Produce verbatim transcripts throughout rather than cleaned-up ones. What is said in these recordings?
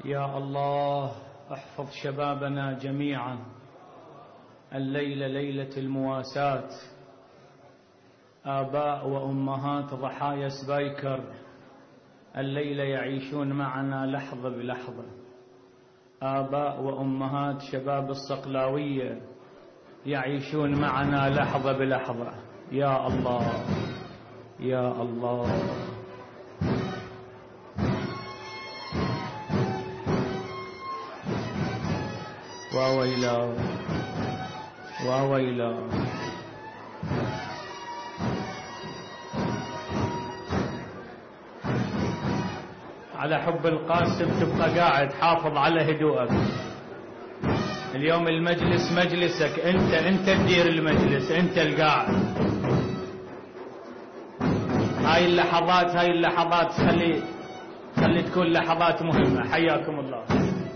يا الله احفظ شبابنا جميعا. الليلة ليلة المواساة، آباء وأمهات ضحايا سبايكر الليلة يعيشون معنا لحظة بلحظة. آباء وأمهات شباب الصقلاوية يعيشون معنا لحظة بلحظة. يا الله يا الله. واويلا واويلا. على حب القاسم تبقى قاعد، حافظ على هدوءك. اليوم المجلس مجلسك انت، انت تدير المجلس، انت القاعد. هاي اللحظات هاي اللحظات خلي خلي تكون لحظات مهمة. حياكم الله.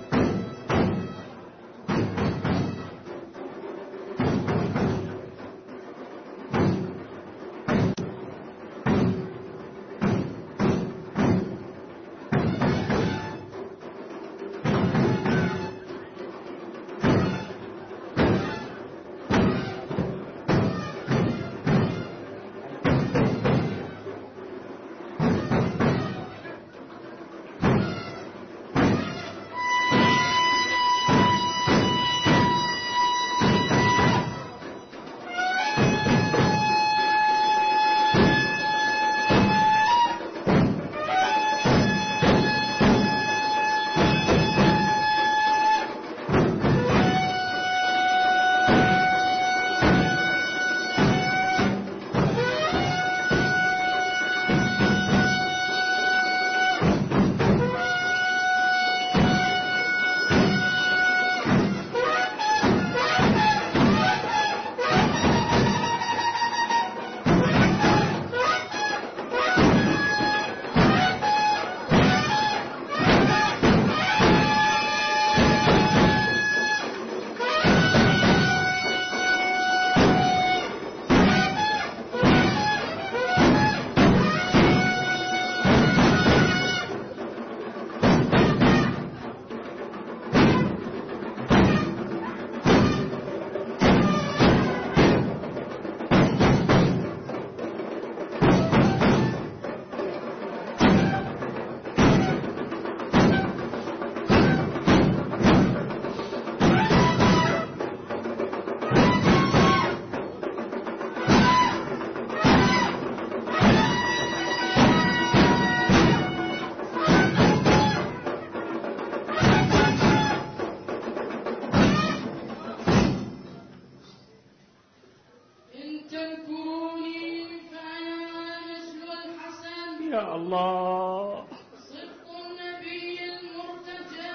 يا الله. صدق النبي المرتجى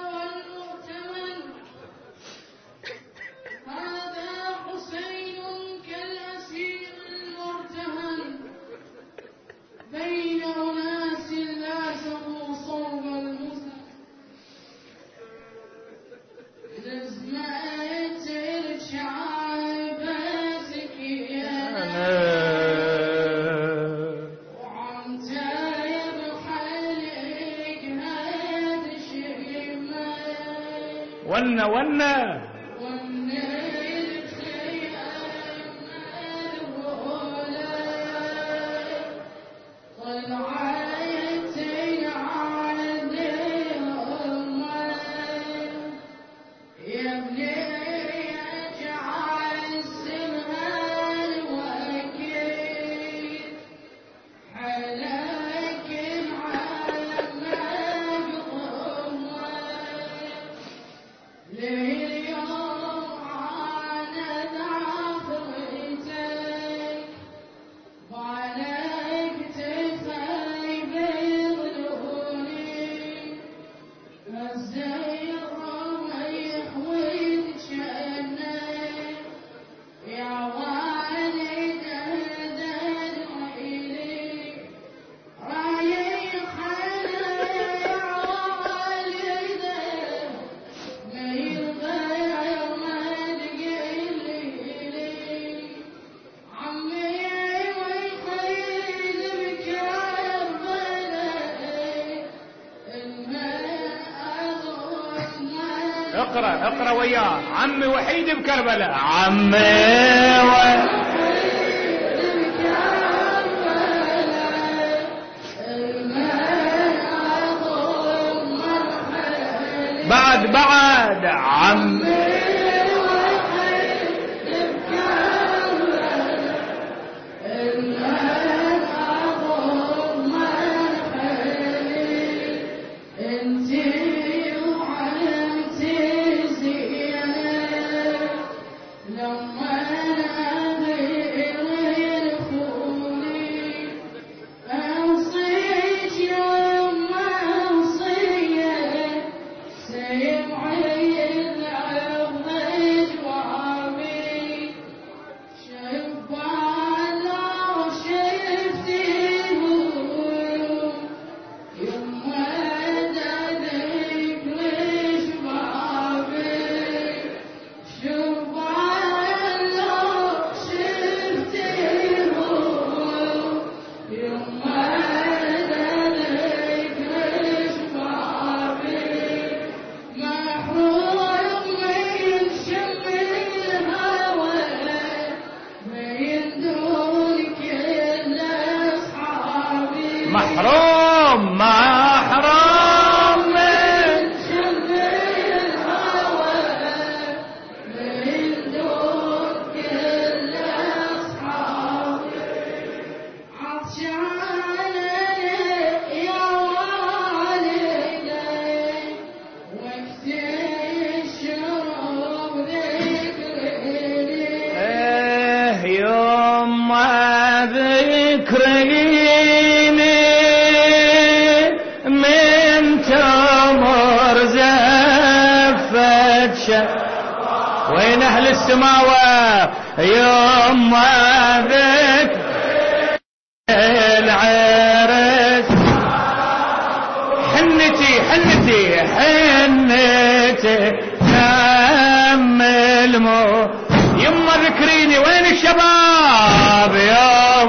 والمؤتمن، هذا حسين كالأسير المرتهن، بين أناس لا شروا صوب المسلم، لزمت الشعب سكينة ونا ونا ليل اقرأ اقرأ وياه. عمي وحيد بكربلاء، عمي وحيد بكربلاء، المن عظم مرحلي. بعد بعد عمي محروم محروم من شم الهوى، من دون كل أصحابي. عطشان يا والدي، وقت الشرب ذكرني. ايه يوم ما ذكرني وين اهل السماوة يوم ما ذك العرس. حنتي حنتي حنتي نم الموت. يما ذكريني وين الشباب يوم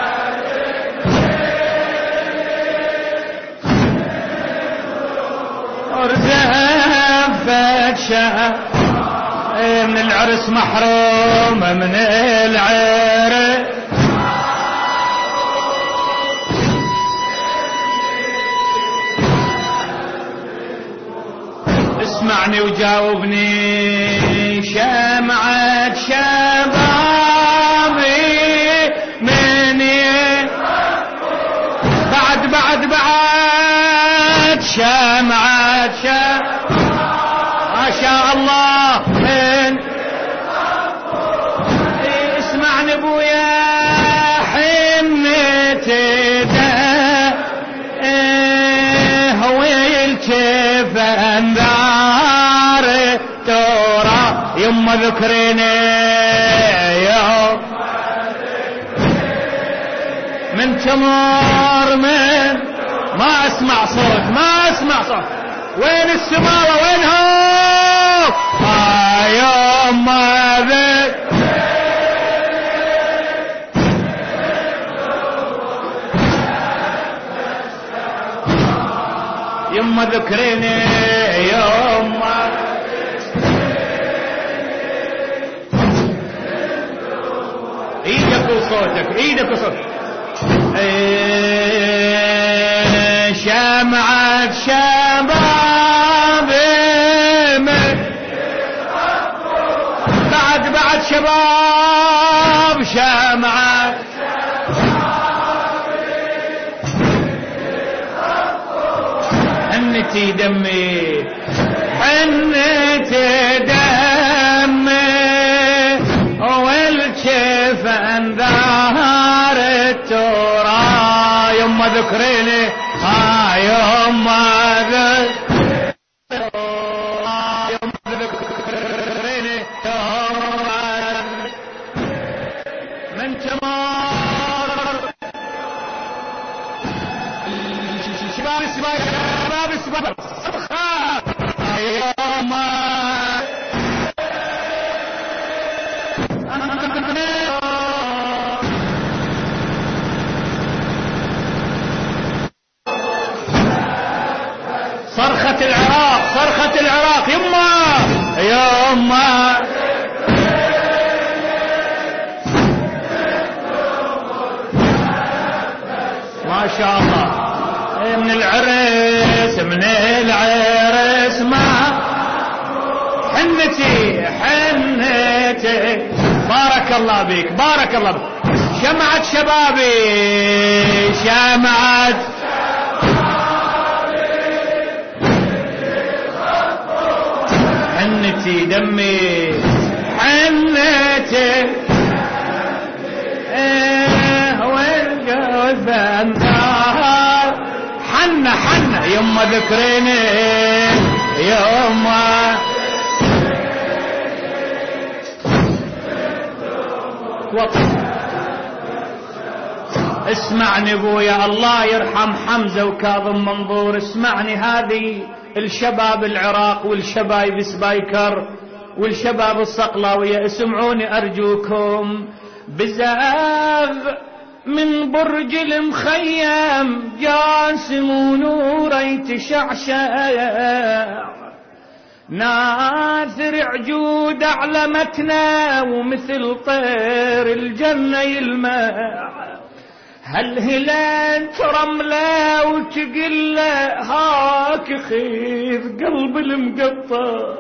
ارزفت شهر من العرس، محروم من العرس. اسمعني وجاوبني، شمعة شبابي من بعد بعد بعد شمعة شبابي ما شاء الله. من اسمعني ابويا حنتي ده ويلتف انذار ترى يما ذكرني يوم من تمر من ما اسمع صوت ما اسمع صوت. وين السماوة وينهم؟ آه يوم ما ذك يما ذكرني يوم ما ايدك وصوتك ايدك وصوتك. ايه شمعة شباب بعد بعد شباب شمعة حنتي دمي حنتي دمي والجف انذار الترى يما ذكرني ها يما ذكرني من تمر شباب السباق شباب السباق يما صرخة العراق صرخة العراق يما يما ما شاء الله من العرس من العرس ما حنتي حنتي بارك الله بك بارك الله بك. شمعت شبابي شمعت حنتي دمي حنتي ايه والقوث النار حنة حنة يما ذكريني يما وطن. اسمعني ابويا الله يرحم حمزة وكاظم منظور، اسمعني هذه الشباب العراق والشباب سبايكر والشباب الصقلاوية اسمعوني ارجوكم. بزاغ من برج المخيم جاسم ونور يتشعشع ناثر عجود اعلمتنا ومثل طير الجنة يلمع هالهلال رملة وتقله هاك خير قلب المقطع.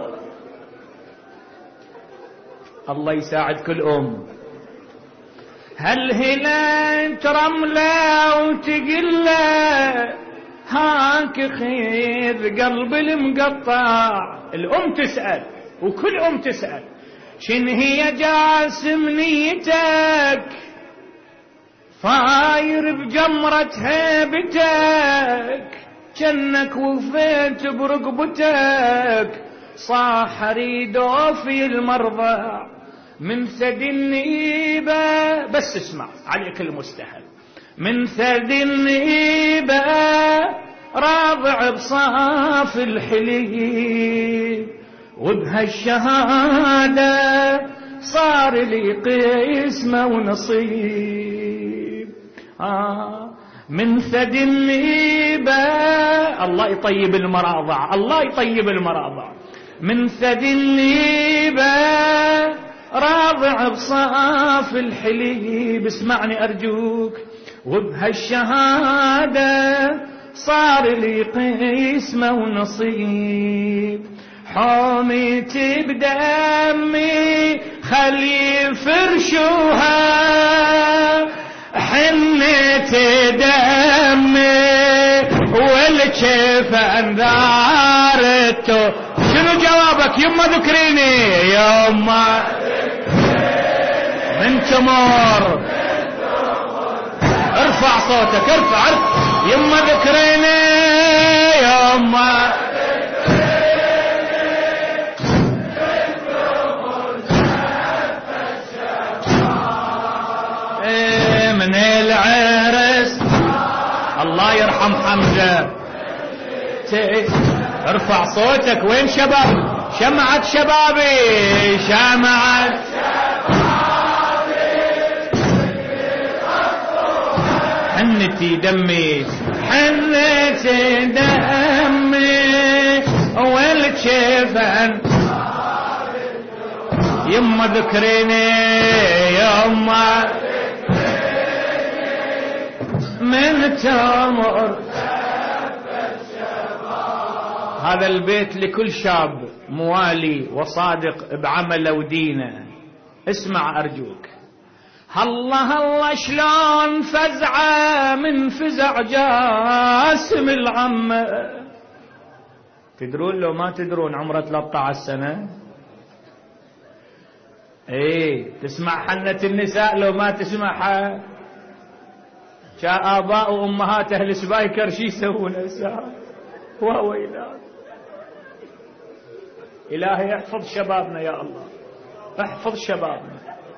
الله يساعد كل أم. هالهلال رملة وتقله هاك خير قلب المقطع. الأم تسأل وكل أم تسأل شن هي جاسم نيتك فاير بجمرة هيبتك جنك وفيت برقبتك صاح ريدو في المرضى من ثدي النيبة. بس اسمع عليك المستهل من ثدي النيبة راضع بصاف الحليب وبهالشهادة صار لي قسمة ونصيب. آه من ثدي النيبة الله يطيب المراضع الله يطيب المراضع من ثدي النيبة راضع بصاف الحليب. اسمعني أرجوك وبهالشهادة صار لي قسمة ونصيب. حوميتي بدمي خلي فرشوها حنيتي دمي والجيف انذارته. شنو جوابك يما ذكريني يما من تمر ارفع صوتك ارفع ارفع يما ذكريني يما ايه من العرس الله يرحم حمزة. ارفع صوتك وين شباب شمعت شبابي شمعت حنتي دمي حنتي دمي والجفن يما ذكريني يما من تمر. هذا البيت لكل شاب موالي وصادق بعمله ودينه. اسمع أرجوك. الله الله شلون فزعة من فزع جاسم العمة. تدرون لو ما تدرون عمره ثلاثة عشر سنة. ايه تسمع حنة النساء لو ما تسمعها. جاء آباء وأمهات أهل سبايكر شي يسوون هسه وويلات. إلهي احفظ شبابنا يا الله احفظ شبابنا.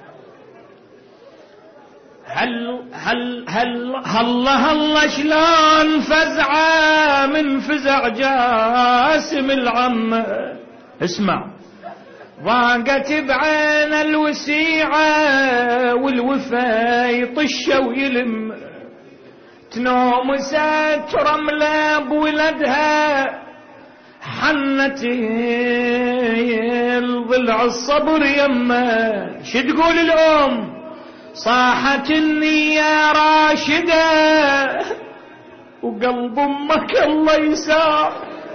هل هل هل الله الله شلون فزعة من فزع جاسم العمة. اسمع ضاقت بعين الوسيعة والوفا يطش ويلم تنوم ست رملة بولدها حنتي الضلع الصبر يمه. شو تقول الأم؟ صاحت النية راشدة وقلب أمك الله يساع.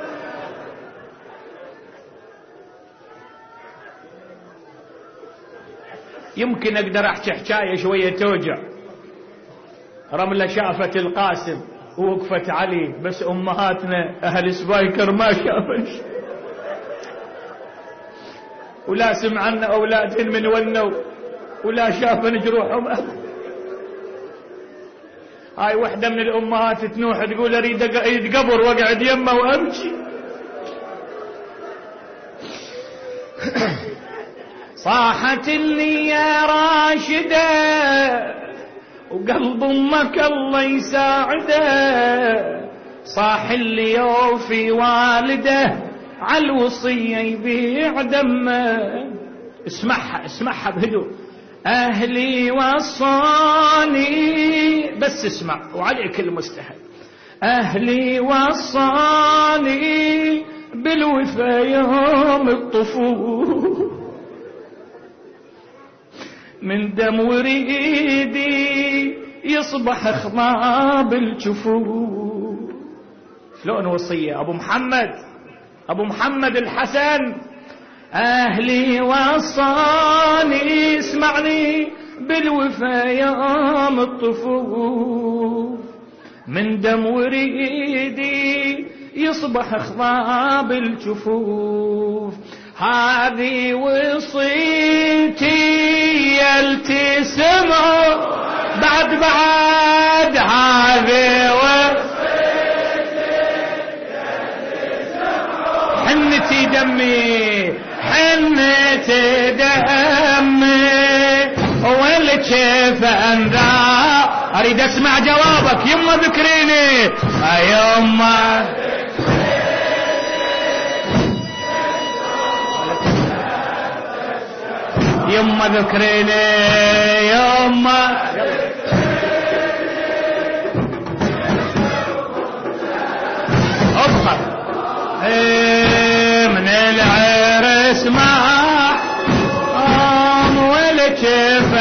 يمكن أقدر أحكي حكاية شوية توجع. رملة شافت القاسم ووقفت علي، بس أمهاتنا أهل سبايكر ما شافش ولا سمعنا أولادهن من ونوا ولا شافن جروحهم. هاي وحدة من الأمهات تنوح تقول أريد أريد قبر وأقعد يمه وأمشي. صاحت اللي يا راشدة وقلب أمك الله يساعده. صاح اللي يوفي والده عالوصية يبيع دمه. اسمعها اسمعها بهدوء. أهلي وصاني، بس اسمع وعليك المستهل. أهلي وصاني بالوفا يوم الطفول، من دم وريدي يصبح خضاب الجفوف. شلون وصية أبو محمد أبو محمد الحسن؟ أهلي وصاني اسمعني بالوفا يوم الطفوف، من دم وريدي يصبح خضاب الجفوف. هذه وصيتي يلتسمع بعد بعد. هذه وصيتي يلتسمع حنتي دمي حنتي دمي والكيف انذا. اريد اسمع جوابك يما ذكريني يما. يما ذكريني يما. اضحك من العرس ما قام والكيف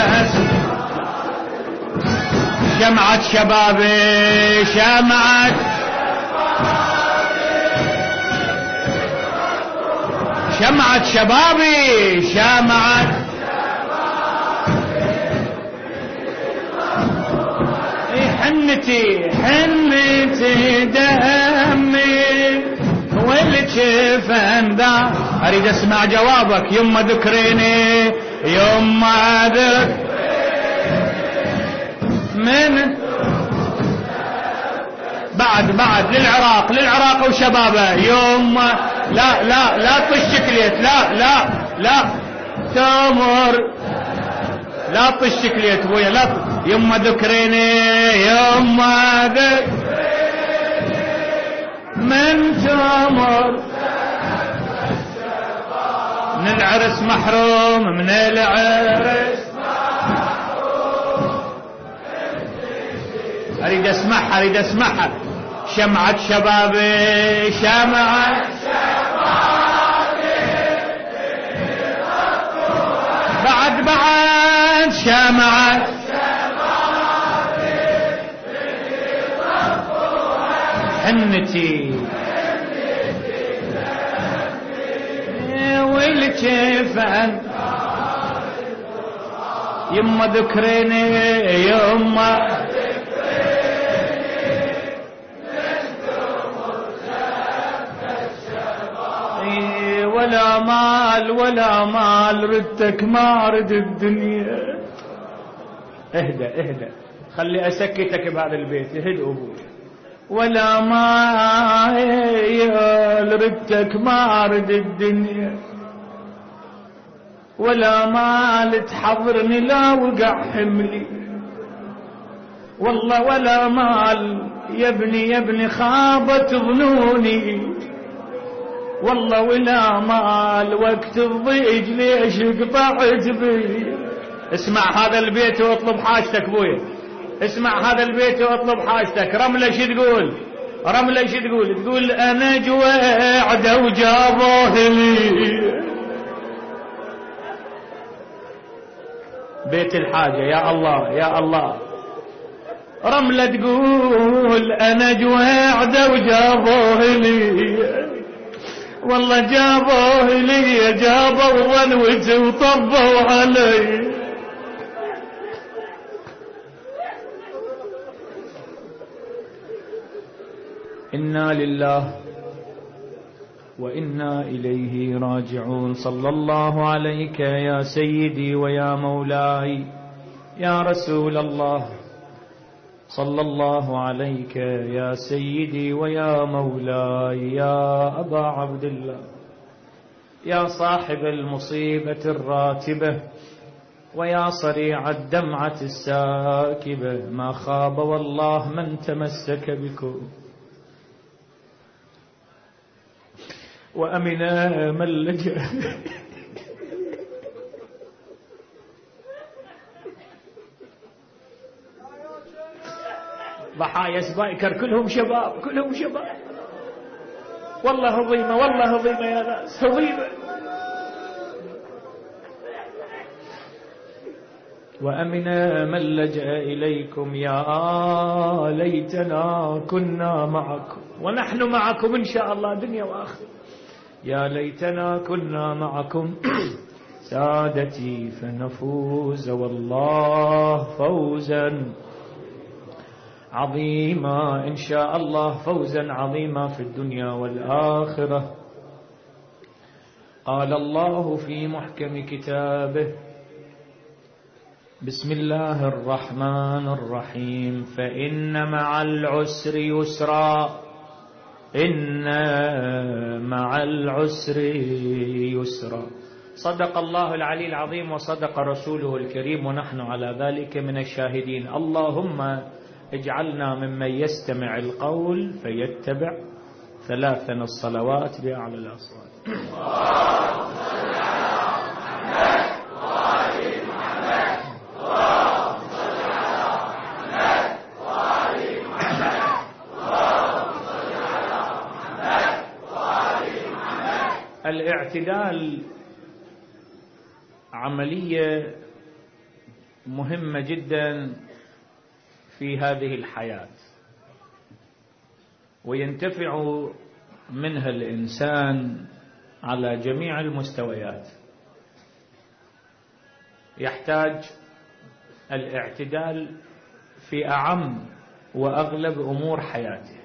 شمعة شبابي شمعة شمعة شبابي شمعة حنتي حنتي دمي والكيف انذا. اريد اسمع جوابك يما ذكريني يما ذكريني من بعد بعد للعراق للعراق وشبابه يما. لا لا لا طش كليت لا لا لا تمر لا طش كليت بويا لا. يما ذكريني يما ذكريني من تمر من العرس محروم من العرس محروم. اريد اسمعها اريد اسمعها. شمعة شبابي شمعة بعد بعد شمعة حنتي والكيف يما ذكريني يما. ولا مال ولا مال ردتك ما ارد الدنيا. اهدى اهدى خلي اسكتك بهذا البيت. اهدى ابوي. ولا مال ردتك ما ارد الدنيا، ولا مال تحضرني لا وقع حملي. والله ولا مال يا ابني يا ابني خابت ظنوني. والله ولا مال وقت الضيق ليش قطعت بي. اسمع هذا البيت واطلب حاجتك بويا. اسمع هذا البيت واطلب حاجتك. رملة شو تقول؟ رملة ايش تقول؟ تقول انا جوعده وجابوه لي. بيت الحاجة يا الله يا الله. رملة تقول انا جوعده وجابوه لي، والله جابوه لي جابوا ظنوتي وطبوا علي. إنا لله وإنا إليه راجعون. صلى الله عليك يا سيدي ويا مولاي يا رسول الله، صلى الله عليك يا سيدي ويا مولاي يا أبا عبد الله، يا صاحب المصيبة الراتبة ويا صريع الدمعة الساكبة، ما خاب والله من تمسك بكم وأمنا من لجأ. ضحايا سبايكر كلهم شباب كلهم شباب، والله هضيمة والله هضيمة يا ناس هضيمة. وأمنا من لجأ إليكم يا ليتنا كنا معكم ونحن معكم إن شاء الله دنيا وآخرة. يا ليتنا كنا معكم سادتي فنفوز والله فوزا عظيما إن شاء الله، فوزا عظيما في الدنيا والآخرة. قال الله في محكم كتابه بسم الله الرحمن الرحيم فإن مع العسر يسرا، إن مع العسر يسرا. صدق الله العلي العظيم وصدق رسوله الكريم ونحن على ذلك من الشاهدين. اللهم اجعلنا ممن يستمع القول فيتبع ثلاثا الصلوات بأعلى الأصوات. الاعتدال عملية مهمة جدا في هذه الحياة، وينتفع منها الإنسان على جميع المستويات. يحتاج الاعتدال في أعم وأغلب أمور حياته.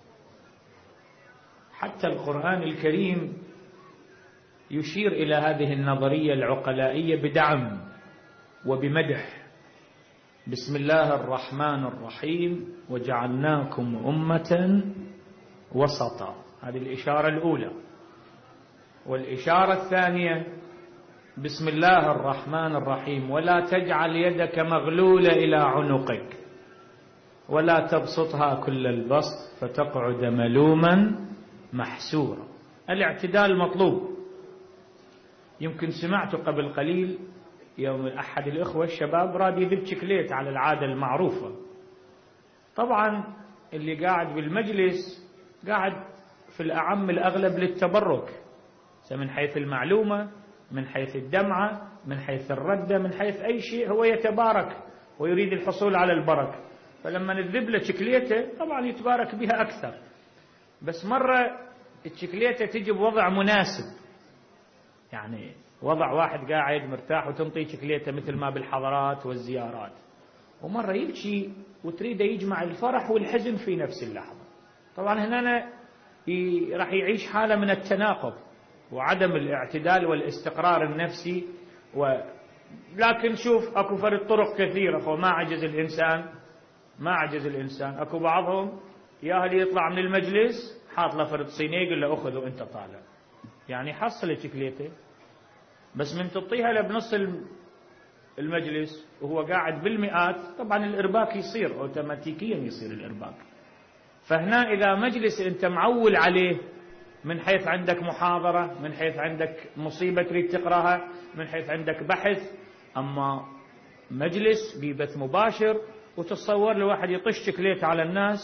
حتى القرآن الكريم يشير إلى هذه النظرية العقلائية بدعم وبمدح. بسم الله الرحمن الرحيم وجعلناكم أمة وسطا، هذه الإشارة الأولى. والإشارة الثانية بسم الله الرحمن الرحيم ولا تجعل يدك مغلولة إلى عنقك ولا تبسطها كل البسط فتقعد ملوما محسورا. الاعتدال مطلوب. يمكن سمعت قبل قليل يوم أحد الإخوة الشباب راد يذب شكليت على العادة المعروفة. طبعا اللي قاعد بالمجلس قاعد في الأعم الأغلب للتبرك، من حيث المعلومة، من حيث الدمعة، من حيث الردة، من حيث أي شيء هو يتبارك ويريد الحصول على البركة. فلما نذب له شكليته طبعا يتبارك بها أكثر. بس مرة الشكليته تجي بوضع مناسب، يعني وضع واحد قاعد مرتاح وتنطي شكليته مثل ما بالحضارات والزيارات، ومرة يبكي وتريده يجمع الفرح والحزن في نفس اللحظة. طبعا هنا راح يعيش حالة من التناقض وعدم الاعتدال والاستقرار النفسي. و... لكن شوف اكو فرد طرق كثيرة، أخو ما عجز الإنسان ما عجز الإنسان. اكو بعضهم يا اللي يطلع من المجلس حاط له فرد صينية يقول له أخذ وانت طالع، يعني حصل شكليته. بس من تطيها له بنص المجلس وهو قاعد بالمئات، طبعا الإرباك يصير أوتوماتيكيا يصير الإرباك. فهنا إذا مجلس أنت معول عليه من حيث عندك محاضرة، من حيث عندك مصيبة تريد تقراها، من حيث عندك بحث، أما مجلس ببث مباشر وتتصور له واحد يطش شكليت على الناس،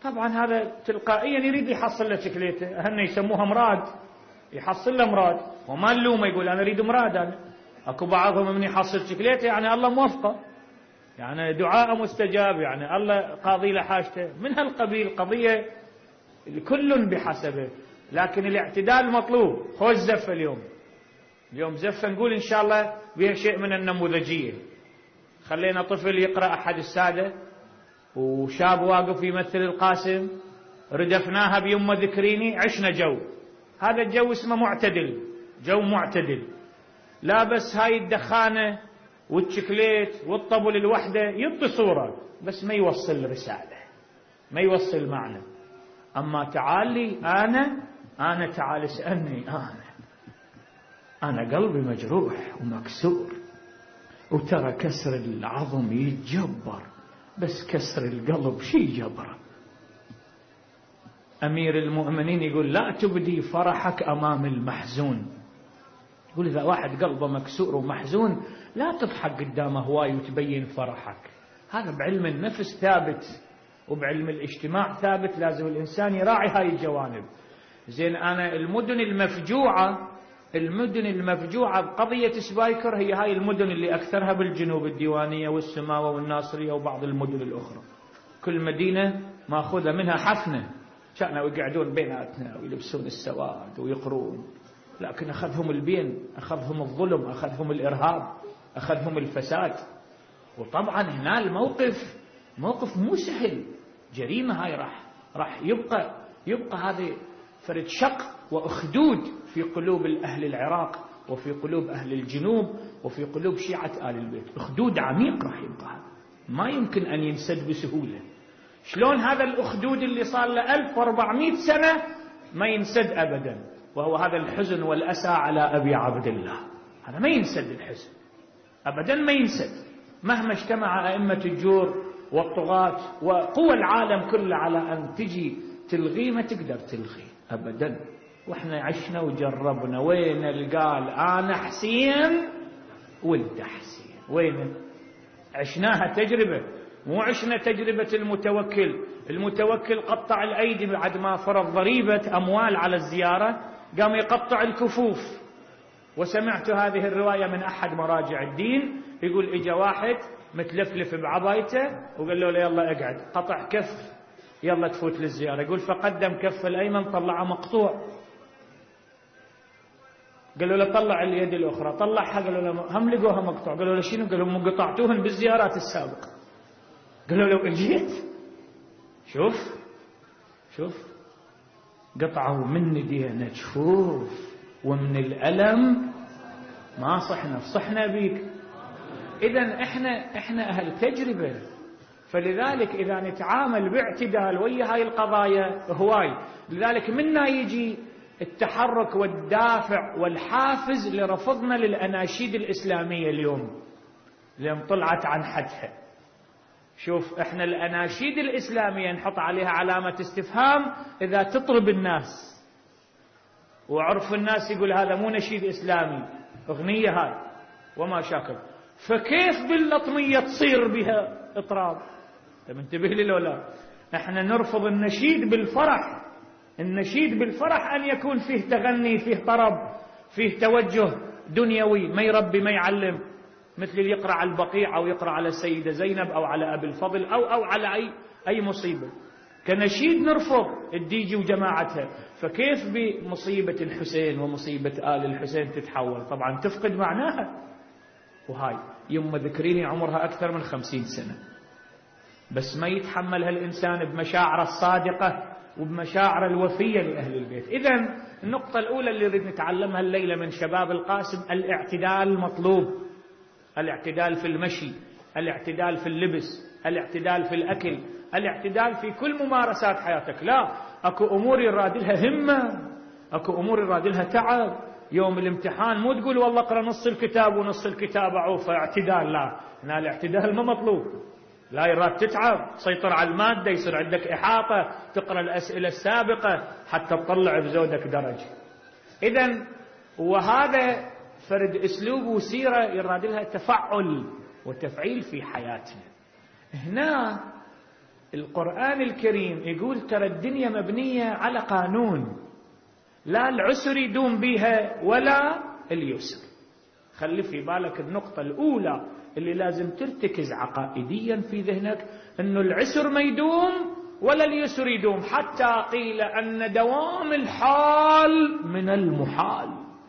طبعا هذا تلقائيا يريد يحصل له شكليته، هن يسموها مراد، يحصل له مراد، وما نلومه يقول أنا أريد مراد. أنا أكو بعضهم من يحصل شكليته يعني الله موفقه، يعني دعاء مستجاب، يعني الله قاضي له حاجته، من هالقبيل. قضية كل بحسبه، لكن الاعتدال مطلوب. خوش زفة اليوم، اليوم زفة نقول إن شاء الله بها شيء من النموذجية. خلينا طفل يقرأ أحد السادة، وشاب واقف يمثل القاسم، ردفناها بيمه ذكريني، عشنا جو. هذا الجو اسمه معتدل، جو معتدل. لا بس هاي الدخانة والشكليت والطبل الوحدة يعطي صورة، بس ما يوصل رسالة، ما يوصل معنى. أما تعالي أنا أنا تعال اسألني، أنا أنا قلبي مجروح ومكسور، وترى كسر العظم يتجبر، بس كسر القلب شي جبره. أمير المؤمنين يقول لا تبدي فرحك أمام المحزون. يقول إذا واحد قلبه مكسور ومحزون لا تضحك قدامه هواي وتبين فرحك. هذا بعلم النفس ثابت، وبعلم الاجتماع ثابت، لازم الإنسان يراعي هاي الجوانب. زين أنا المدن المفجوعة، المدن المفجوعة بقضية سبايكر هي هاي المدن اللي أكثرها بالجنوب، الديوانية والسماوة والناصرية وبعض المدن الأخرى. كل مدينة ماخذة منها حفنة، كانوا يقعدون بيناتنا ويلبسون السواد ويقرون، لكن أخذهم البين، أخذهم الظلم، أخذهم الإرهاب، أخذهم الفساد. وطبعا هنا الموقف موقف مو سهل، جريمة هاي راح راح يبقى يبقى هذه فرد شق وأخدود في قلوب الأهل العراق، وفي قلوب أهل الجنوب، وفي قلوب شيعة آل البيت. أخدود عميق راح يبقى، ما يمكن أن ينسد بسهولة. شلون هذا الأخدود اللي صار له ألف وأربعمائة سنة ما ينسد أبدا، وهو هذا الحزن والأسى على أبي عبد الله. هذا ما ينسد الحزن أبدا، ما ينسد مهما اجتمع أئمة الجور والطغاة وقوى العالم كله على أن تجي تلغي، ما تقدر تلغي أبدا. وإحنا عشنا وجربنا. وين القال أنا حسين وانت حسين؟ وين؟ عشناها تجربة، مو عشنا تجربة المتوكل. المتوكل قطع الأيدي بعد ما فرض ضريبة أموال على الزيارة، قام يقطع الكفوف. وسمعت هذه الرواية من أحد مراجع الدين، يقول إجا واحد متلفلف بعبايته وقال له يلا اقعد، قطع كف يلا تفوت للزيارة. يقول فقدم كف الأيمن طلعه مقطوع، قالوا له طلع اليد الأخرى، طلعها، قالوا له هم لقوها مقطوع. قالوا له شنو؟ قالوا هم قطعتوهن بالزيارات السابقة. قالوا له اجيت شوف شوف قطعوا من يدينا جفوف، ومن الألم ما صحنا، صحنا بيك. إذن إحنا إحنا أهل تجربة، فلذلك إذا نتعامل باعتدال ويا هاي القضايا هواي. لذلك منا يجي التحرك والدافع والحافز لرفضنا للأناشيد الإسلامية اليوم لما طلعت عن حدها. شوف إحنا الأناشيد الإسلامية نحط عليها علامة استفهام إذا تطرب الناس، وعرف الناس يقول هذا مو نشيد إسلامي، أغنية هاي وما شاكل. فكيف باللطمية تصير بها إطراب؟ طيب انتبه لي لو لا. احنا نرفض النشيد بالفرح. النشيد بالفرح أن يكون فيه تغني، فيه طرب، فيه توجه دنيوي، ما يربي ما يعلم، مثل اللي يقرأ على البقيع أو يقرأ على السيدة زينب أو على أبي الفضل أو أو على أي أي مصيبة. كنشيد نرفض الديجي وجماعتها. فكيف بمصيبة الحسين ومصيبة آل الحسين تتحول؟ طبعا تفقد معناها. وهاي يوم ذكريني عمرها أكثر من خمسين سنة، بس ما يتحملها الإنسان بمشاعر الصادقة وبمشاعر الوفية لأهل البيت. إذن النقطة الأولى اللي نريد نتعلمها الليلة من شباب القاسم، الاعتدال مطلوب. الاعتدال في المشي، الاعتدال في اللبس، الاعتدال في الأكل، الاعتدال في كل ممارسات حياتك. لا أكو أمور يراد لها همة، أكو أمور يراد لها تعب. يوم الامتحان مو تقول والله اقرأ نص الكتاب ونص الكتاب أعوفه، اعتدال. لا، هنا الاعتدال ما مطلوب. لا يراد تتعب، تسيطر على المادة، يصير عندك إحاطة، تقرأ الأسئلة السابقة حتى تطلع بزودك درجة. إذن وهذا فرد أسلوب وسيرة يراد لها تفعل وتفعيل في حياتنا. هنا القرآن الكريم يقول ترى الدنيا مبنية على قانون، لا العسر يدوم بها ولا اليسر. خلي في بالك النقطة الأولى اللي لازم ترتكز عقائديا في ذهنك، أنه العسر ما يدوم ولا اليسر يدوم، حتى قيل أن دوام الحال من المحال.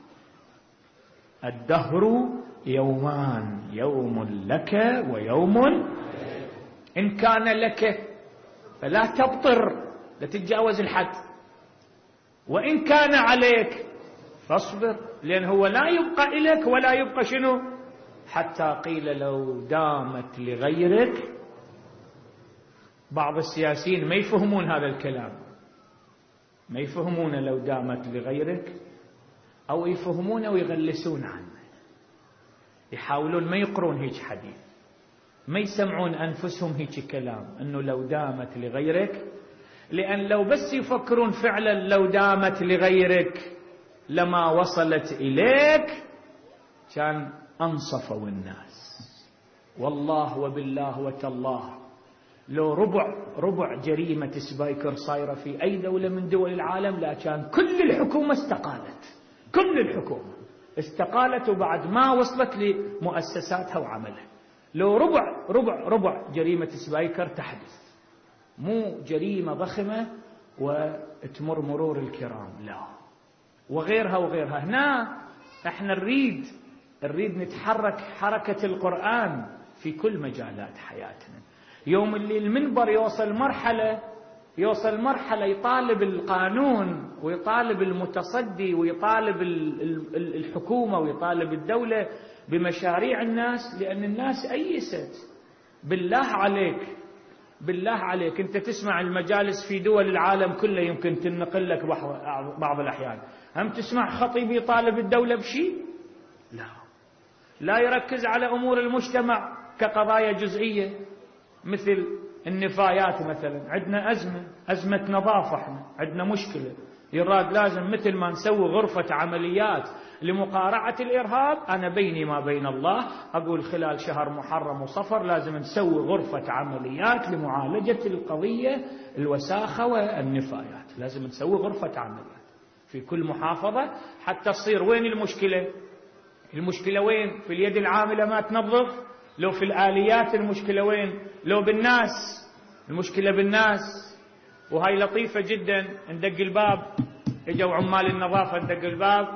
الدهر يومان، يوم لك ويوم إن كان لك فلا تبطر، لا تتجاوز الحد، وإن كان عليك فاصبر، لأن هو لا يبقى إليك ولا يبقى شنو. حتى قيل لو دامت لغيرك. بعض السياسيين ما يفهمون هذا الكلام، ما يفهمون لو دامت لغيرك، أو يفهمونه ويغلسون عنه، يحاولون ما يقرون هيك حديث، ما يسمعون أنفسهم هيك كلام أنه لو دامت لغيرك، لأن لو بس يفكرون فعلا لو دامت لغيرك لما وصلت إليك كان أنصفوا الناس. والله وبالله وتالله لو ربع ربع جريمة سبايكر صايرة في أي دولة من دول العالم لا كان كل الحكومة استقالت، كل الحكومة استقالت وبعد ما وصلت لمؤسساتها وعملها. لو ربع ربع ربع جريمة سبايكر تحدث، مو جريمة ضخمة وتمر مرور الكرام، لا، وغيرها وغيرها. هنا احنا نريد نريد نتحرك حركة القرآن في كل مجالات حياتنا. يوم اللي المنبر يوصل مرحلة يوصل مرحلة يطالب القانون ويطالب المتصدي ويطالب الحكومة ويطالب الدولة بمشاريع الناس، لأن الناس أيست. بالله عليك بالله عليك أنت تسمع المجالس في دول العالم كله يمكن تنقل لك بعض الأحيان، هم تسمع خطيب يطالب الدولة بشيء؟ لا، لا يركز على أمور المجتمع كقضايا جزئية مثل النفايات مثلا. عندنا أزمة أزمة نظافة، احنا عندنا مشكلة، يراد لازم مثل ما نسوي غرفة عمليات لمقارعة الإرهاب، أنا بيني ما بين الله أقول خلال شهر محرم وصفر لازم نسوي غرفة عمليات لمعالجة القضية الوساخة والنفايات، لازم نسوي غرفة عمليات في كل محافظة حتى تصير. وين المشكلة؟ المشكلة وين؟ في اليد العاملة ما تنظف؟ لو في الآليات المشكلة وين؟ لو بالناس، المشكلة بالناس. وهاي لطيفة جدا، ندق الباب، اجوا عمال النظافة ندق الباب،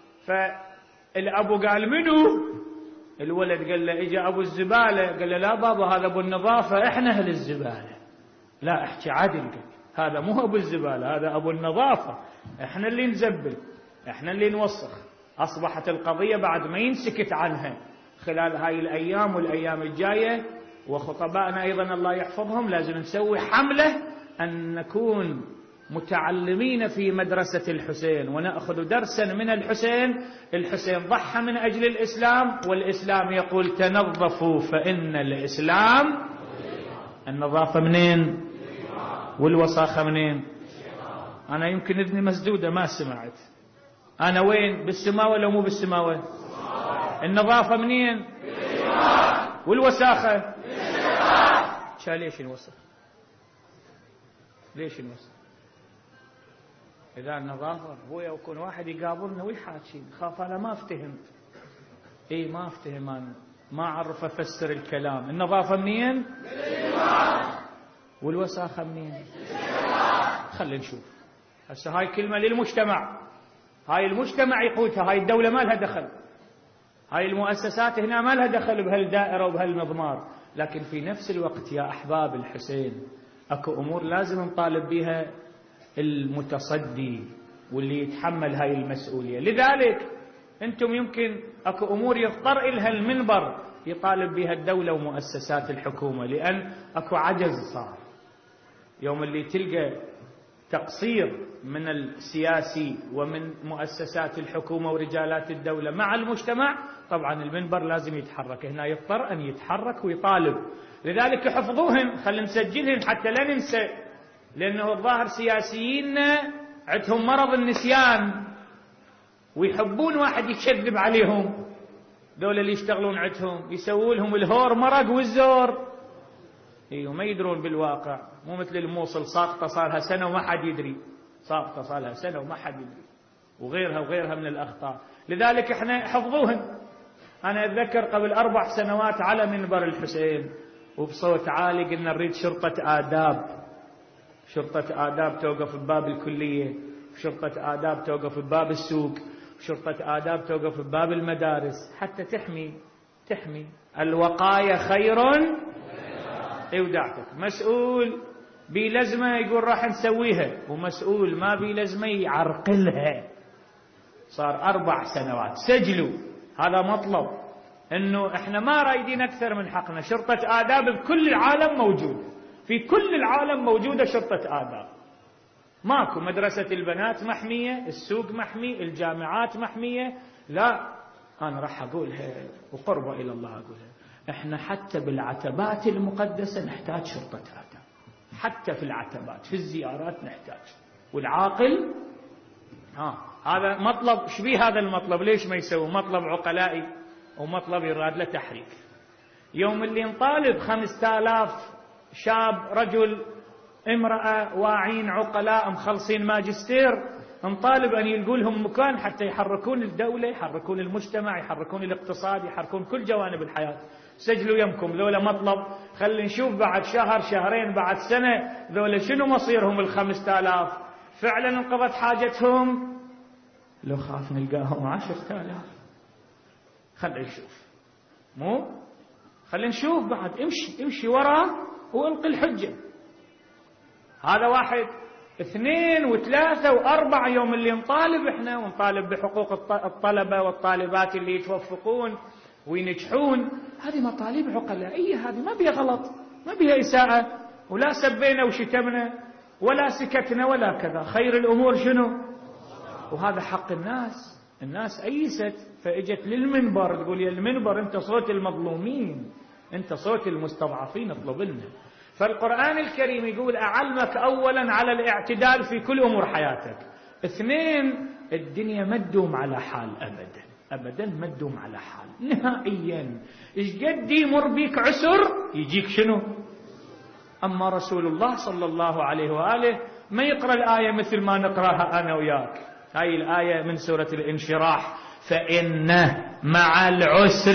فالأبو قال منو؟ الولد قال له اجا أبو الزبالة. قال له لا بابا هذا أبو النظافة، احنا أهل الزبالة. لا احكي عدل، هذا مو أبو الزبالة، هذا أبو النظافة، احنا اللي نزبل، احنا اللي نوسخ. أصبحت القضية بعد ما ينسكت عنها خلال هاي الأيام والأيام الجاية، وخطبائنا أيضا الله يحفظهم لازم نسوي حملة أن نكون متعلمين في مدرسة الحسين ونأخذ درسا من الحسين. الحسين ضحى من أجل الإسلام، والإسلام يقول تنظفوا فإن الإسلام. النظافة منين؟ والوساخة منين؟ أنا يمكن إذني مسدودة ما سمعت. أنا وين؟ بالسماوة لو مو بالسماوة؟ النظافة منين؟ والوساخة؟ شا ليش نوسخ؟ ليش نوسخ؟ إذا النظافة هو يكون واحد يقابلنا ويحاكي خاف أنا ما افتهمت. إيه ما افتهم، أنا ما أعرف أفسر الكلام. النظافة منين؟ والوساخة منين؟ خلينا نشوف. هسه هاي كلمة للمجتمع، هاي المجتمع يقودها، هاي الدولة ما لها دخل، هاي المؤسسات هنا ما لها دخل بهالدائرة وبهالمضمار. لكن في نفس الوقت يا أحباب الحسين أكو أمور لازم نطالب بها المتصدي واللي يتحمل هاي المسؤولية. لذلك أنتم يمكن أكو أمور يضطر إلها المنبر يطالب بها الدولة ومؤسسات الحكومة، لأن أكو عجز صار. يوم اللي تلقى تقصير من السياسي ومن مؤسسات الحكومة ورجالات الدولة مع المجتمع، طبعا المنبر لازم يتحرك هنا، يضطر أن يتحرك ويطالب. لذلك حفظوهن، خلينا نسجلهن حتى لا ننسى، لأنه الظاهر سياسيين عندهم مرض النسيان ويحبون واحد يكذب عليهم. دول اللي يشتغلون عندهم يسووا لهم الهور مرق والزور، إيه وما يدرون بالواقع، مو مثل الموصل ساقطة صار لها سنة وما حد يدري، ساقطة صار لها سنة وما حد يدري، وغيرها وغيرها من الأخطاء. لذلك احنا حفظوهن. أنا أتذكر قبل أربع سنوات على منبر الحسين وبصوت عالي قلنا نريد شرطة آداب، شرطة آداب توقف بباب الكلية، شرطة آداب توقف بباب السوق، شرطة آداب توقف بباب المدارس، حتى تحمي تحمي الوقاية خير. اودعتك مسؤول بلزمة يقول راح نسويها، ومسؤول ما بلزمة يعرقلها. صار أربع سنوات. سجلوا هذا مطلب، إنه إحنا ما رايدين أكثر من حقنا. شرطة آداب بكل العالم موجود، في كل العالم موجودة شرطة آداب. ماكو مدرسة البنات محمية، السوق محمي، الجامعات محمية. لا، أنا راح أقولها وقربة إلى الله أقولها. إحنا حتى بالعتبات المقدسة نحتاج شرطة آداب، حتى في العتبات في الزيارات نحتاج. والعاقل ها هذا مطلب شبيه هذا المطلب. ليش ما يسوي مطلب عقلائي ومطلب يراد له تحريك؟ يوم اللي نطالب خمسة آلاف شاب رجل امرأة واعين عقلاء مخلصين ماجستير، نطالب أن يلقوا لهم مكان حتى يحركون الدولة، يحركون المجتمع، يحركون الاقتصاد، يحركون كل جوانب الحياة. سجلوا يمكم ذولا مطلب. خلي نشوف بعد شهر شهرين بعد سنة ذولا شنو مصيرهم الخمسة آلاف. فعلا انقضت حاجتهم؟ لو خاف نلقاهم عشرة آلاف. خلي نشوف، مو خلي نشوف بعد. امشي امشي وراه والقي الحجة. هذا واحد. اثنين وثلاثة وأربعة يوم اللي نطالب احنا، ونطالب بحقوق الطلبة والطالبات اللي يتوفقون وينجحون. هذه مطالب عقلائية، هذه ما بيها غلط، ما بيها إساءة، ولا سبينا وشتمنا ولا سكتنا ولا كذا. خير الأمور شنو؟ وهذا حق الناس. الناس أيست فإجت للمنبر تقول يا المنبر أنت صوت المظلومين، أنت صوت المستضعفين، اطلب لنا. فالقرآن الكريم يقول أعلمك أولا على الاعتدال في كل أمور حياتك. اثنين، الدنيا ما تدوم على حال أبدا أبدا، ما تدوم على حال نهائيا. إيش قد يمر بيك عسر يجيك شنو؟ أما رسول الله صلى الله عليه وآله ما يقرأ الآية مثل ما نقرأها أنا وياك. هاي الآية من سورة الانشراح، فإن مع العسر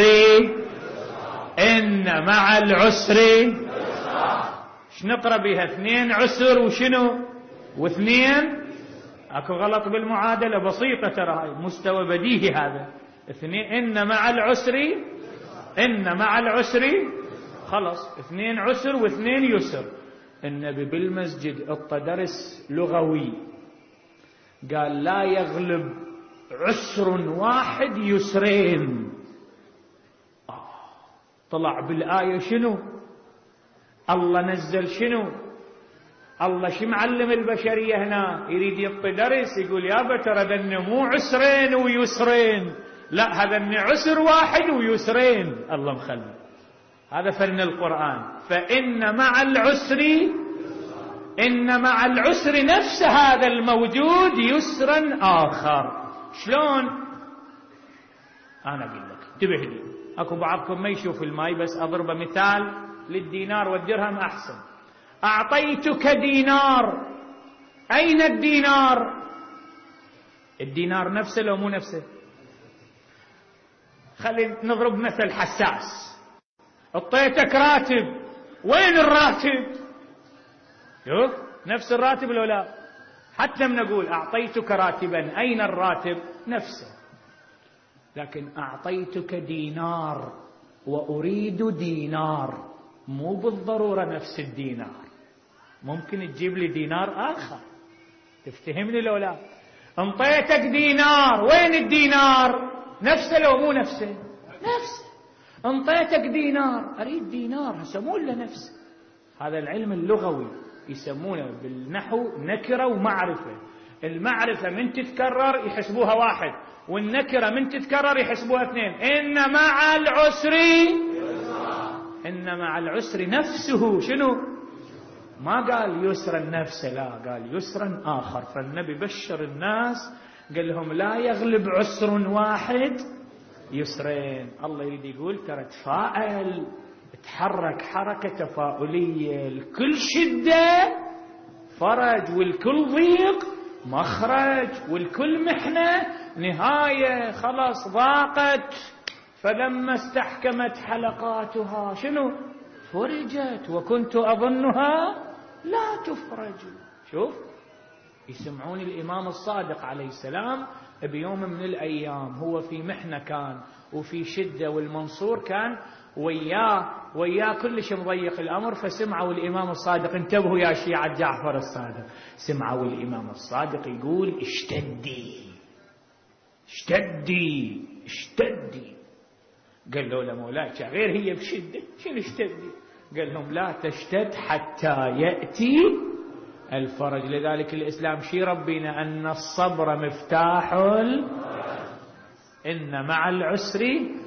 إن مع العسر ايش نقرأ بها؟ اثنين عسر وشنو؟ واثنين. اكو غلط بالمعادلة بسيطة ترى، مستوى بديهي هذا. اثنين إن مع العسر إن مع العسر خلص اثنين عسر واثنين يسر. النبي بالمسجد اعطى درس لغوي، قال لا يغلب عسر واحد يسرين. طلع بالآية شنو؟ الله نزل شنو؟ الله شو معلم البشرية هنا؟ يريد يعطي درس يقول يا بترى ذن مو عسرين ويسرين، لا هذا عسر واحد ويسرين. الله مخلي هذا فن القرآن. فإن مع العسر إن مع العسر نفس هذا الموجود يسرا آخر. شلون؟ أنا أقول لك انتبه لي. أكو بعضكم ما يشوف الماي، بس أضرب مثال للدينار والدرهم أحسن. أعطيتك دينار، أين الدينار؟ الدينار نفسه لو مو نفسه؟ خلي نضرب مثل حساس. أعطيتك راتب، وين الراتب؟ شوف نفس الراتب لو لا؟ حتى من نقول أعطيتك راتبا، أين الراتب؟ نفسه. لكن أعطيتك دينار وأريد دينار، مو بالضرورة نفس الدينار، ممكن تجيب لي دينار آخر. تفتهمني لو لا؟ انطيتك دينار، وين الدينار؟ نفسه لو مو نفسه؟ نفسه. انطيتك دينار، أريد دينار، يسمون له نفسه. هذا العلم اللغوي يسمونه بالنحو نكرة ومعرفة. المعرفة من تتكرر يحسبوها واحد، والنكرة من تتكرر يحسبوها اثنين. إن مع العسر إن مع العسر نفسه شنو؟ ما قال يسرا نفسه، لا قال يسرا آخر. فالنبي بشر الناس قال لهم لا يغلب عسر واحد يسرين. الله يريد يقول ترى تفاعل تحرك حركة تفاؤلية، الكل شدة فرج، والكل ضيق مخرج، والكل محنة نهاية، خلاص ضاقت. فلما استحكمت حلقاتها شنو؟ فرجت، وكنت أظنها لا تفرج. شوف، يسمعون الإمام الصادق عليه السلام بيوم من الأيام هو في محنة كان وفي شدة، والمنصور كان وياه وياه كلش مضيق الأمر، فسمعوا الإمام الصادق. انتبهوا يا شيعة جعفر الصادق، سمعوا الإمام الصادق يقول اشتدي اشتدي اشتدي. قال له لمولاي غير هي بشدة، شنو اشتدي؟ قال لهم لا تشتد حتى يأتي الفرج. لذلك الإسلام شي ربنا أن الصبر مفتاح ال... إن مع العسر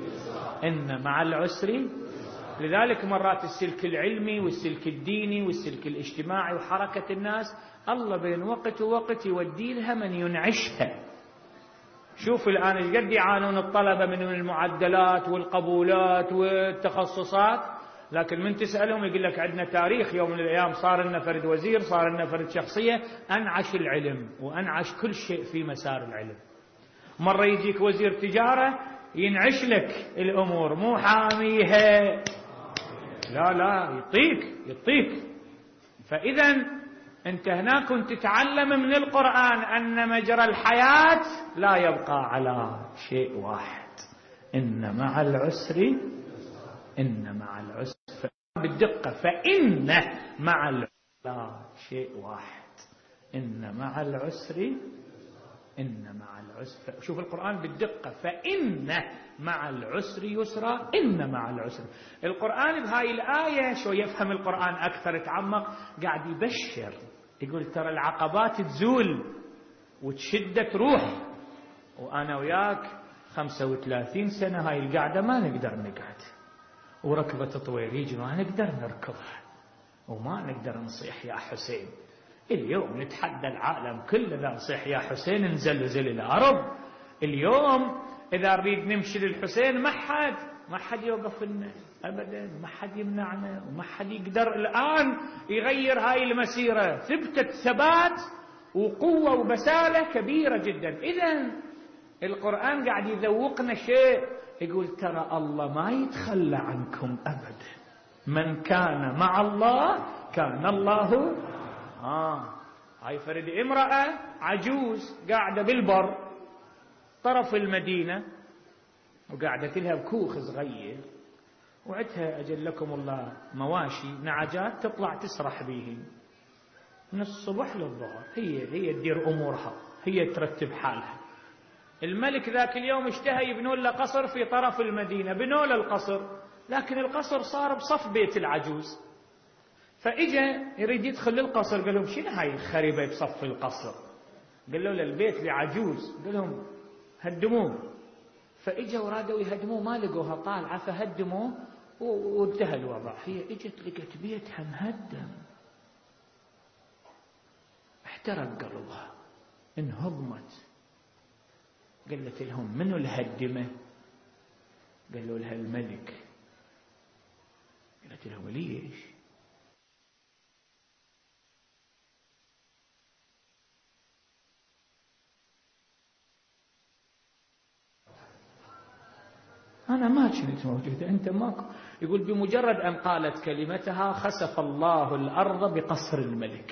إن مع العسر. لذلك مرات السلك العلمي والسلك الديني والسلك الاجتماعي وحركة الناس الله بين وقت ووقت يودي لها من ينعشها. شوف الآن ايش قد يعانون الطلبة من المعدلات والقبولات والتخصصات، لكن من تسألهم يقول لك عندنا تاريخ يوم من الأيام صار لنا فرد وزير، صار لنا فرد شخصية أنعش العلم وأنعش كل شيء في مسار العلم. مرة يجيك وزير تجارة ينعش لك الأمور، مو حاميها، لا لا يطيك يطيك. فإذا أنت هنا كنت تتعلم من القرآن أن مجرى الحياة لا يبقى على شيء واحد، إن مع العسر إن مع العسر بالدقة، فإن مع العسر لا شيء واحد، إن مع العسر إن مع العسر. شوف القرآن بالدقة، فإن مع العسر يسرا، إن مع العسر. القرآن بهاي الآية شو يفهم القرآن أكثر يتعمق، قاعد يبشر يقول ترى العقبات تزول وتشد تروح، وأنا وياك خمسة وثلاثين سنة هاي القعدة ما نقدر نقعد، وركبة طويريج ما نقدر نركضها، وما نقدر نصيح يا حسين. اليوم نتحدى العالم كله، لا نصيح يا حسين نزلزل الأرض. اليوم إذا نريد نمشي للحسين ما حد ما حد يوقف لنا أبدا، ما حد يمنعنا، وما حد يقدر الآن يغير هاي المسيرة. ثبتت ثبات وقوة وبسالة كبيرة جدا. إذن القرآن قاعد يذوقنا شيء، يقول ترى الله ما يتخلى عنكم أبدا، من كان مع الله كان الله. آه هاي فرد امرأة عجوز قاعدة بالبر طرف المدينة، وقاعدة لها بكوخ صغير، وعدها أجل لكم الله مواشي نعجات تطلع تسرح به من الصبح للظهر، هي هي تدير أمورها، هي ترتب حالها. الملك ذاك اليوم اشتهى يبنون له قصر في طرف المدينة، بنوا له القصر، لكن القصر صار بصف بيت العجوز. فإجا يريد يدخل للقصر، قال لهم شنو هاي الخريبة بصف القصر؟ قالوا له البيت لعجوز. قال لهم هدموه. فإجا ورادوا يهدموه ما لقوها طالعة، فهدموه وانتهى الوضع. هي اجت لقت بيتها مهدم، احترق قلبها انهضمت. قالت لهم منو الهدمه؟ قالوا لها الملك. قالت لهم ليش؟ أنا ما كنت موجودة، أنت ماكو. يقول بمجرد أن قالت كلمتها خسف الله الأرض بقصر الملك.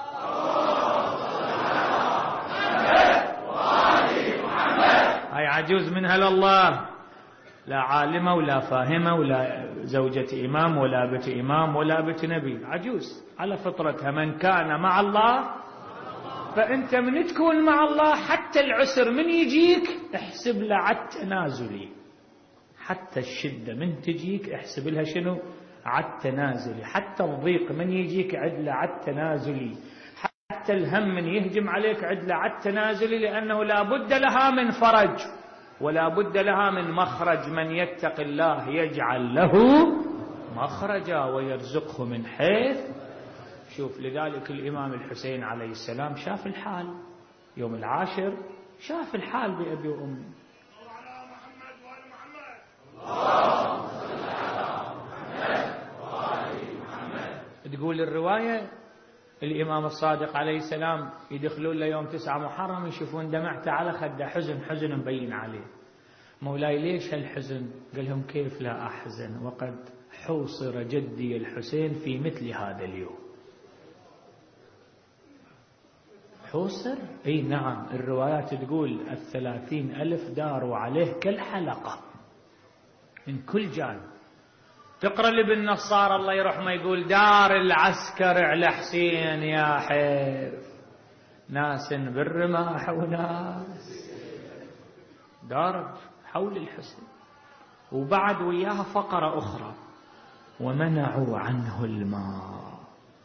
هاي عجوز منها لله، لا عالمة ولا فاهمة ولا زوجة إمام ولا بنت إمام ولا بنت نبي، عجوز على فطرتها. من كان مع الله، فأنت من تكون مع الله حتى العسر من يجيك احسب له عد تنازلي، حتى الشدة من تجيك احسب لها شنو؟ عد تنازلي. حتى الضيق من يجيك عد له عد تنازلي. حتى الهم من يهجم عليك عد له عد تنازلي، لأنه لا بد لها من فرج ولا بد لها من مخرج. من يتق الله يجعل له مخرجا ويرزقه من حيث. شوف لذلك الإمام الحسين عليه السلام شاف الحال يوم العاشر، شاف الحال بأبي وأمي. اللهم صل على محمد. تقول الرواية الإمام الصادق عليه السلام يدخلون له يوم تسعة محرم يشوفون دمعته على خده، حزن حزن مبين عليه. مولاي ليش هالحزن؟ قال لهم كيف لا أحزن وقد حوصر جدي الحسين في مثل هذا اليوم. حوصر؟ اي نعم، الروايات تقول الثلاثين ألف داروا عليه كالحلقة من كل جانب. تقرأ لابن نصار الله يرحمه يقول دار العسكر على حسين يا حيف، ناس بالرماح وناس دارت حول الحسين. وبعد وياها فقرة أخرى ومنعوا عنه الماء.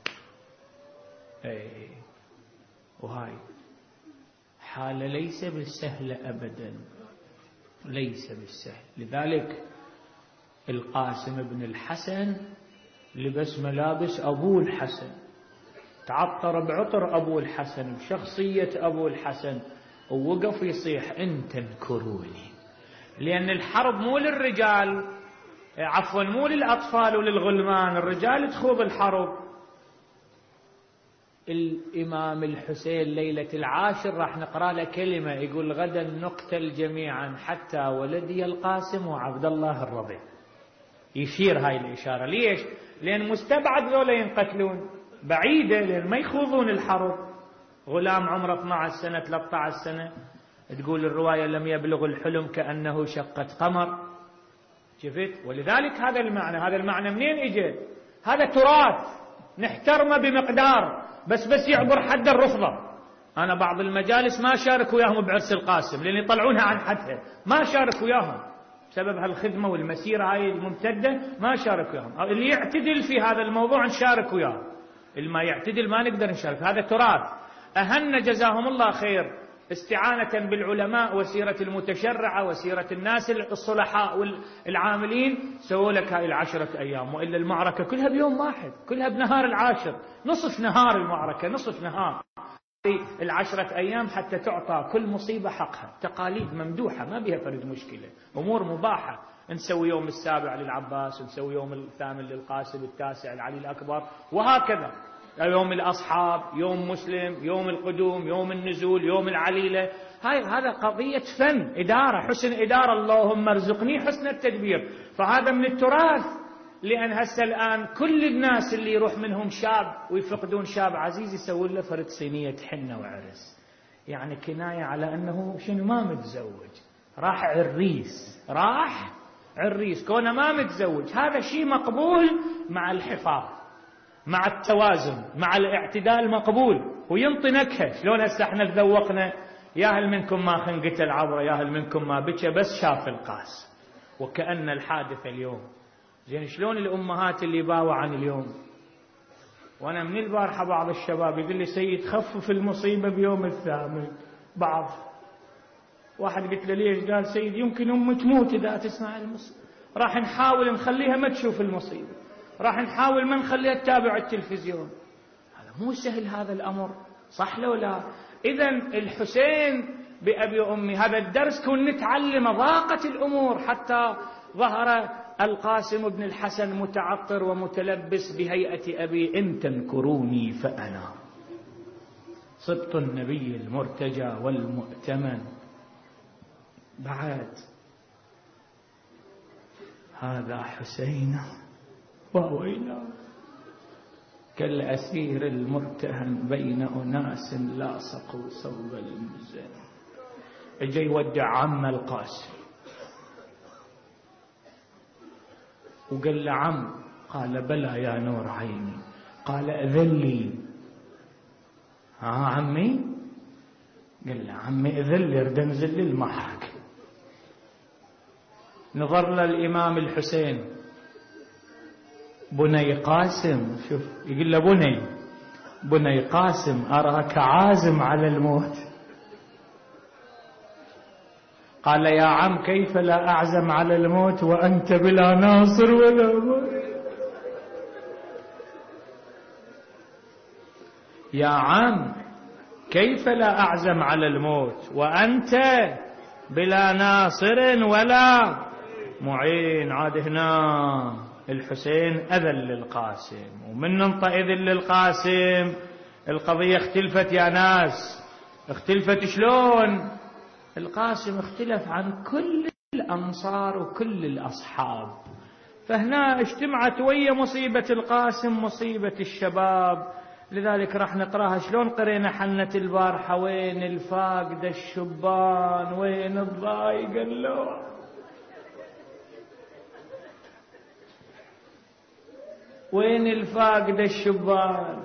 اي وهاي حالة ليس بالسهل أبدا، ليس بالسهل. لذلك القاسم بن الحسن لبس ملابس أبو الحسن، تعطر بعطر أبو الحسن بشخصية أبو الحسن، ووقف يصيح إن تنكروني، لأن الحرب مو للرجال، عفوا مو للأطفال وللغلمان، الرجال تخوض الحرب. الإمام الحسين ليلة العاشر راح نقرأ له كلمة يقول غدا نقتل جميعا حتى ولدي القاسم وعبد الله الرضيع. يشير هاي الإشارة. ليش؟ لأن مستبعد ذولا ينقتلون، بعيدة، لأن ما يخوضون الحرب. غلام عمره اثنتي عشرة سنة ثلاثة عشر سنة، تقول الرواية لم يبلغ الحلم كأنه شقة قمر. شفت؟ ولذلك هذا المعنى، هذا المعنى منين اجى؟ هذا تراث نحترمه بمقدار، بس بس يعبر حد الرفضة. أنا بعض المجالس ما شارك وياهم بعرس القاسم لأن يطلعونها عن حدها، ما شارك وياهم بسبب هالخدمة والمسيرة هاي الممتدة، ما شارك وياهم. اللي يعتدل في هذا الموضوع نشارك وياه، اللي ما يعتدل ما نقدر نشارك. هذا تراث. أهن جزاهم الله خير استعانة بالعلماء وسيرة المتشرعة وسيرة الناس الصلحاء والعاملين، سووا لك هاي العشرة أيام. وإلا المعركة كلها بيوم واحد، كلها بنهار العاشر، نصف نهار المعركة، نصف نهار العشرة أيام حتى تعطى كل مصيبة حقها. تقاليد ممدوحة ما بها فرد مشكلة، أمور مباحة. نسوي يوم السابع للعباس، ونسوي يوم الثامن للقاسم، التاسع العلي الأكبر، وهكذا. يوم الأصحاب، يوم مسلم، يوم القدوم، يوم النزول، يوم العليلة. هاي هذا قضية فن، إدارة، حسن إدارة. اللهم ارزقني حسن التدبير. فهذا من التراث. لأن هسه الآن كل الناس اللي يروح منهم شاب ويفقدون شاب عزيز يسوون له فرد صينية حنة وعرس، يعني كناية على أنه شنو ما متزوج، راح عريس، راح عريس كونه ما متزوج. هذا شيء مقبول مع الحفاظ، مع التوازن، مع الاعتدال مقبول، وينطي نكهة. شلون هسه احنا تذوقنا يا هل منكم ما خنقت العبرة، يا هل منكم ما بكى بس شاف القاس، وكأن الحادث اليوم. زين شلون الأمهات اللي باوع عن اليوم؟ وأنا من البارحة بعض الشباب يقول لي سيد خفف المصيبة بيوم الثامن. بعض واحد قلت له ليش؟ قال سيد يمكن أم تموت إذا تسمع المصيبة، راح نحاول نخليها ما تشوف المصيبة، راح نحاول ما نخليها تتابع التلفزيون. هذا مو سهل هذا الأمر، صح لو لا؟ إذن الحسين بأبي أمي هذا الدرس كن نتعلم. ضاقت الأمور حتى ظهر القاسم بن الحسن متعطر ومتلبس بهيئة أبي إن تنكروني فأنا صدق النبي المرتجى والمؤتمن. بعد هذا حسين ووينا كالأسير المرتهن بين أناس لاصقوا صوب المزن. اجي يودع عم القاسم وقال له عم، قال بلى يا نور عيني، قال أذن لي. ها عمي؟ قال له عمي أذن لي، ارد انزل المحك. نظر للإمام الحسين، بني قاسم، شوف يقول له بني بني قاسم أراك عازم على الموت. قال يا عم كيف لا أعزم على الموت وأنت بلا ناصر ولا موت؟ يا عم كيف لا أعزم على الموت وأنت بلا ناصر ولا معين؟ عاد هنا الحسين أذن للقاسم، ومن ننطى إذن للقاسم القضية اختلفت يا ناس. اختلفت شلون؟ القاسم اختلف عن كل الأنصار وكل الأصحاب، فهنا اجتمعت ويا مصيبة القاسم مصيبة الشباب. لذلك راح نقراها شلون قرينا حنة البارحة: وين الفاقد الشبان، وين الضايق اللوع. وين الفاقد الشبان،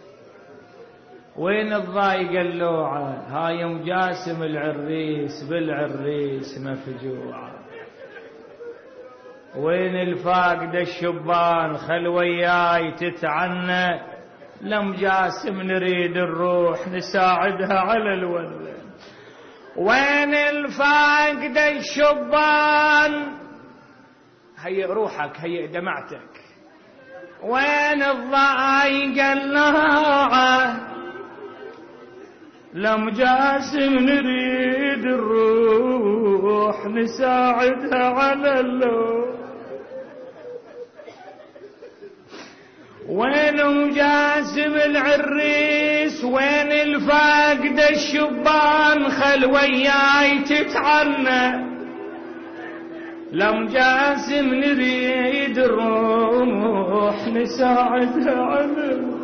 وين الضايق اللوعة. هاي ام جاسم العريس بالعريس مفجوعة. وين الفاقد الشبان، خل وياي تتعنى، لم جاسم نريد الروح نساعدها على الولد. وين الفاقد الشبان، هيئ روحك هيئ دمعتك. وين الضايق اللوعة، لم جاسم نريد الروح نساعدها على اللوع. وين ام جاسم العريس، وين الفاقد الشبان، خل وياي تتعنى، لم جاسم نريد الروح نساعدها على.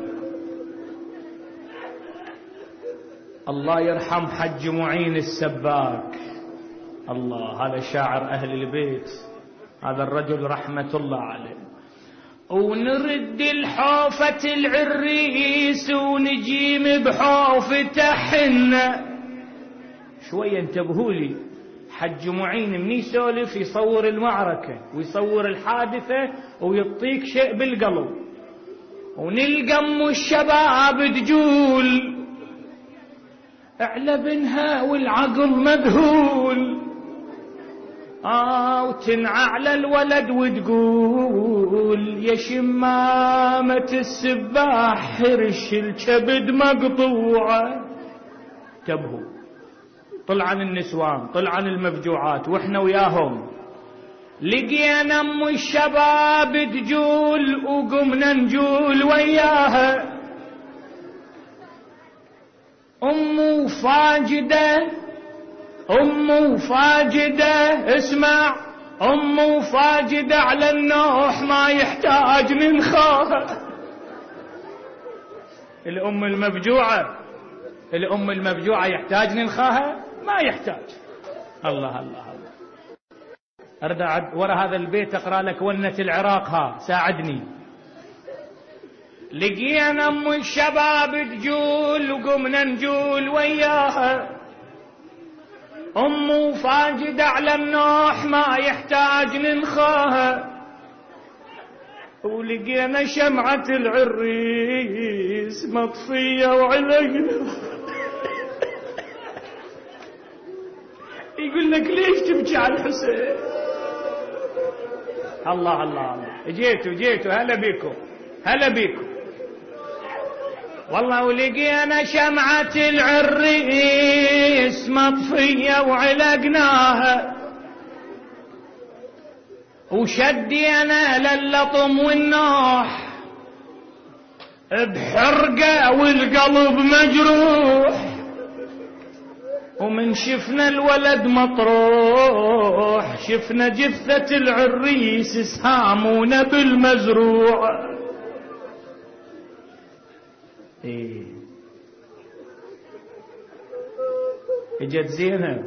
الله يرحم حج معين السباك، الله هذا شاعر أهل البيت، هذا الرجل رحمة الله عليه. ونرد الحوفة العريس ونجيم بحوفته حنة. شوية انتبهوا لي، حج معين من يسولف يصور المعركة ويصور الحادثة ويعطيك شيء بالقلب. ونلقى ام الشباب تجول اعلى بنها والعقل مذهول، آه وتنعى على الولد وتقول يا شمامة السباح حرش الكبد مقطوعة. انتبهوا، طلعن النسوان طلعن المفجوعات واحنا وياهم. لقينا ام الشباب تجول وقمنا نجول وياها. أم فاجدة أم فاجدة اسمع، أم فاجدة على النوح ما يحتاج ننخاها. الأم المفجوعة الأم المفجوعة يحتاج ننخاها؟ ما يحتاج. الله الله الله. أرد ورا هذا البيت أقرأ لك ونة العراق، ها ساعدني. لقينا ام الشباب تجول وقمنا نجول وياها. ام فاجدة على النوح ما يحتاج ننخاها. ولقينا شمعة العريس مطفية وعلقنا. يقول لك ليش تبكي على الحسين؟ الله الله الله. جيتوا جيتوا هلا بيكم هلا بيكم والله. ولقينا شمعة العريس مطفية وعلقناها. وشدينا للطم والنوح بحرقة والقلب مجروح. ومن شفنا الولد مطروح شفنا جثة العريس سهامونا بالمزروع. ايه اجت زينب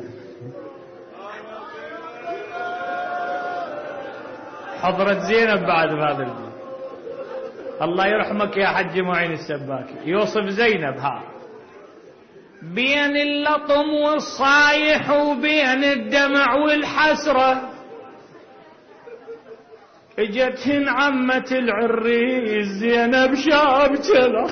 حضرت زينب بعد هذا البيت. الله يرحمك يا حج معين السباكي يوصف زينب ها بين اللطم والصايح وبين الدمع والحسرة. اجتهن عمة العريس زينب شابتلة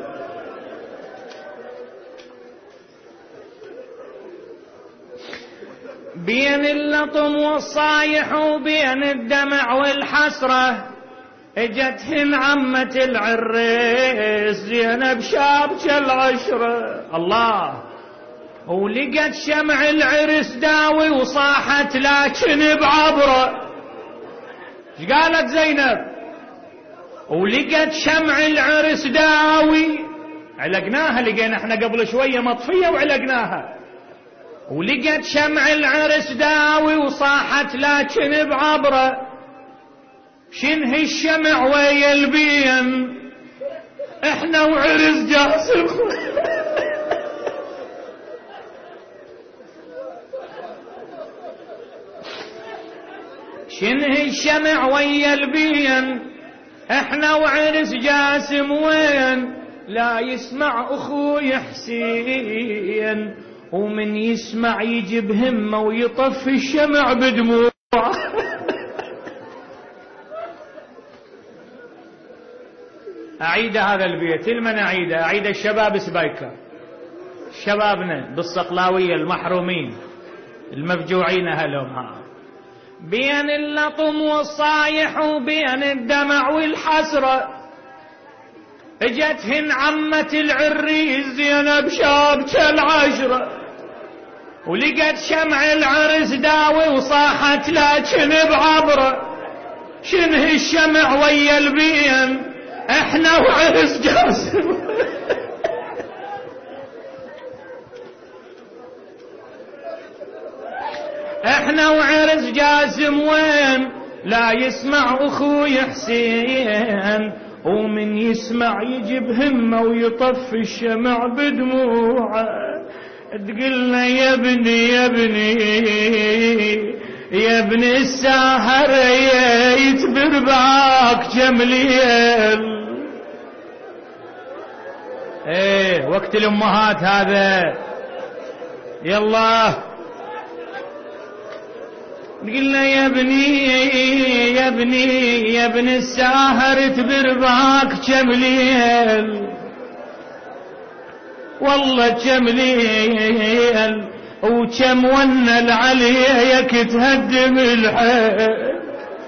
بين اللطم والصايح وبين الدمع والحسرة. اجتهن عمة العريس زينب شابتة العشرة. الله. ولقت شمع العرس داوي وصاحت لكن بعبره. ايش قالت زينب؟ ولقت شمع العرس داوي، علقناها، لقينا احنا قبل شوية مطفية وعلقناها. ولقت شمع العرس داوي وصاحت لكن بعبره، شنه الشمع ويا البين احنا وعرس جاسم. شنه الشمع ويا البين احنا وعرس جاسم وين؟ لا يسمع اخوي حسين، ومن يسمع يجي بهمه ويطفي الشمع بدموع. اعيد هذا البيت، لمن اعيده؟ اعيد الشباب سبايكر، شبابنا بالصقلاويه المحرومين المفجوعين هلهم. ها بين اللطم والصايح وبين الدمع والحسره، اجتهن عمة العريس زينب شابكة العشرة، ولقت شمع العرس داوي وصاحت لكن بعبره، شنه الشمع ويا البين احنا وعرس جاسم. احنا وعرس جاسم وين؟ لا يسمع اخوي حسين، ومن يسمع يجي بهمه ويطفي الشمع بدموعه. تقلنا يا ابني يا ابني يا ابن الساهر يتبر باك كم ليل. ايه وقت الامهات هذا، يلا قلنا يا ابني يا ابني يا ابن الساهر تبر باك كم ليل، والله كم ليل وكم ونل عليك تهدم الحيل.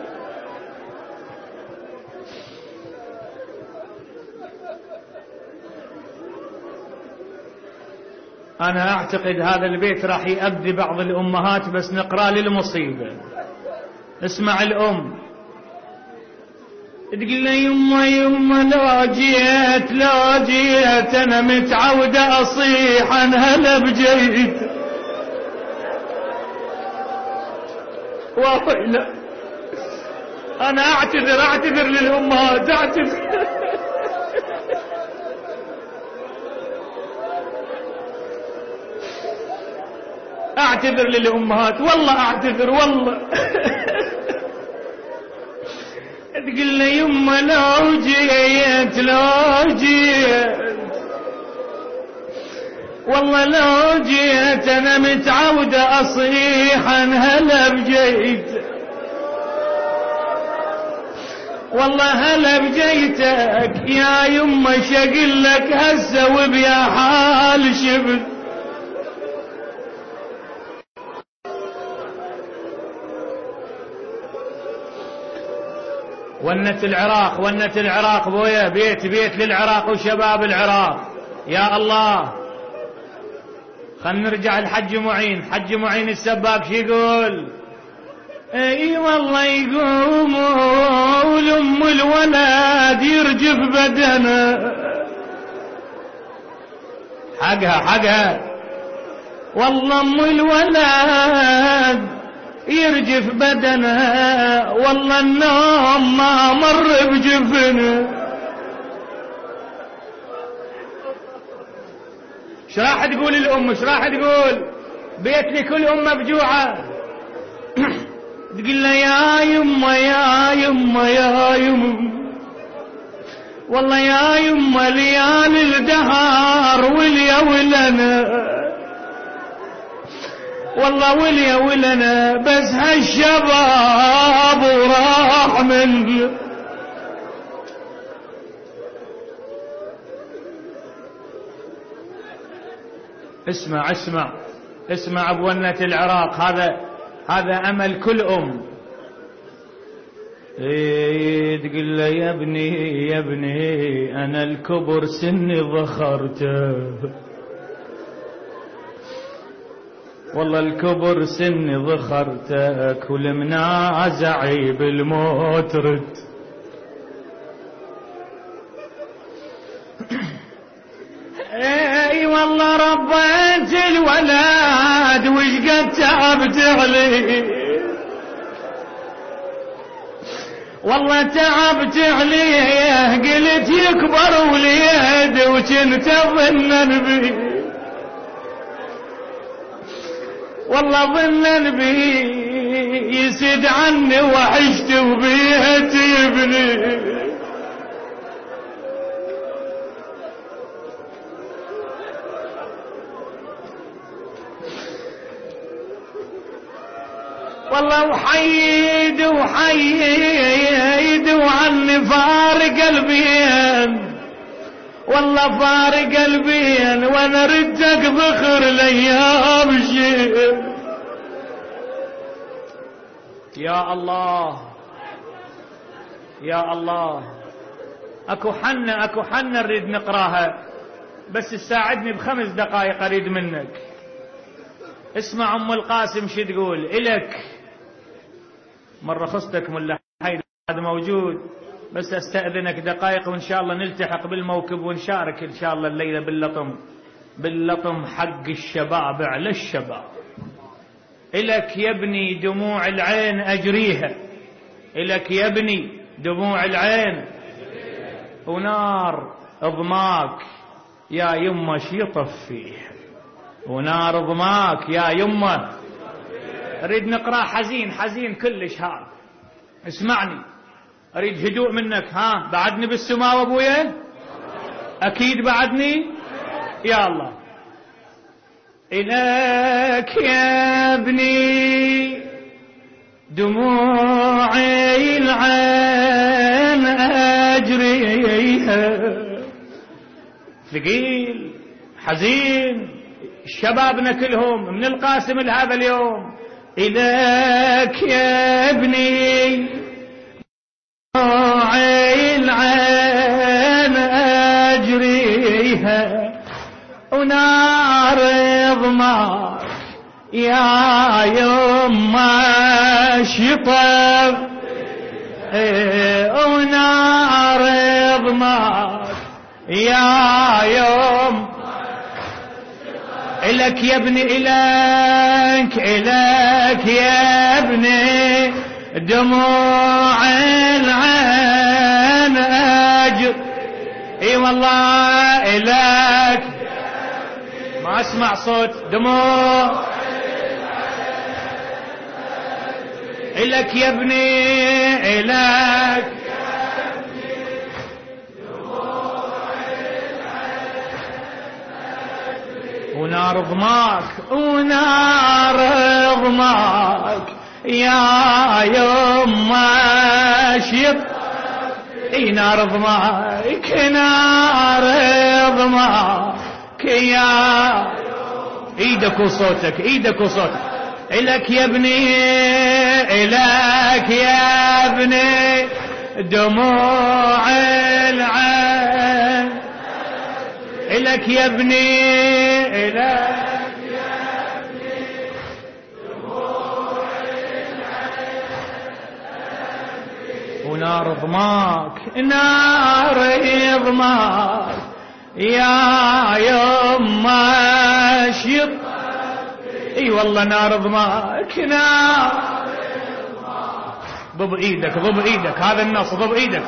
أنا أعتقد هذا البيت راح يؤذي بعض الأمهات، بس نقرأ للمصيبة. اسمع الأم تقول لي يما يما لو جيت لو جيت أنا متعودة أصيح عن هلا بجيت. ويلا أنا أعتذر أعتذر للأمهات، أعتذر اعتذر للأمهات، والله اعتذر والله. تقول لي يما لو جيت لو جيت والله لو جيت انا متعودة اصيح عن هلا بجيت، والله هلا بجيتك يا يما شقل لك هسه وبيا حال شبت. ونة العراق ونة العراق بويا، بيت بيت للعراق وشباب العراق. يا الله خلنا نرجع الحج معين. حج معين السباك شي يقول؟ اي والله يقوم ولم الولد يرجف بدنه. حقها حقها والله ام الولد يرجف بدنها، والله النوم ما مر بجفنه. ايش راح تقول الام؟ ايش راح تقول؟ بيت لكل ام مفجوعه. تقول له يا يما يا يما يا يما والله يا يما ليالي الدهر وليا ولنا، والله وليا ولنا بس هالشباب وراح مني. اسمع اسمع اسمع بونة العراق، هذا هذا امل كل ام. ايه تقول له يا ابني يا ابني انا الكبر سني ضخرته، والله الكبر سني ذخرتك والمنازعي بالموت رد. اي والله ربيت الولد وش قد تعبت عليه، والله تعبت عليه قلت يكبر وليد وكنت ظنن بيه، والله ظنن بيه يسد عني وعشت وبيت ابني. والله وحيد وحيد وعني فارق البين، والله فارق البين وانا ردك ذخر الايام شيء. يا الله يا الله، اكو حنة اكو حنة نريد نقراها، بس تساعدني بخمس دقائق اريد منك. اسمع ام القاسم شو تقول الك، مرة خصتك ملا حيدر هذا موجود، بس استأذنك دقائق وان شاء الله نلتحق بالموكب ونشارك ان شاء الله الليلة باللطم باللطم حق الشباب على الشباب. إلك يا ابني دموع العين أجريها، إلك يا ابني دموع العين ونار ضماك يا يمه شي يطفيه، ونار ضماك يا يمه. أريد نقرأ حزين حزين كلش. ها اسمعني، أريد هدوء منك. ها بعدني بالسماء أبويا؟ أكيد بعدني؟ يا الله. إلك يا ابني دموعي العين أجريها، ثقيل حزين شبابنا كلهم من القاسم لهذا اليوم. إلك يا ابني دموعي العين أجريها، ونار ضماك يا يما شطف، ونار ضماك يا يوم. إلك يا ابني إلك إلك يا ابني دموع العين أجر. اي والله إلك ما اسمع صوت دموع. إلك يا ابني إلك ونار ضماك ونار ضماك يا يما شيط. اي نار ضماك نار ضماك يا ايدك وصوتك ايدك وصوتك. إلك يا ابني إلك يا ابني دموع العين. إلك يا ابني إلك يا ابني دموع العين. ونار ضماك نار ضماك يا يما شط. اي والله نار ضماك نار ضماك. ضب ايدك ضب ايدك، هذا النص ضب ايدك.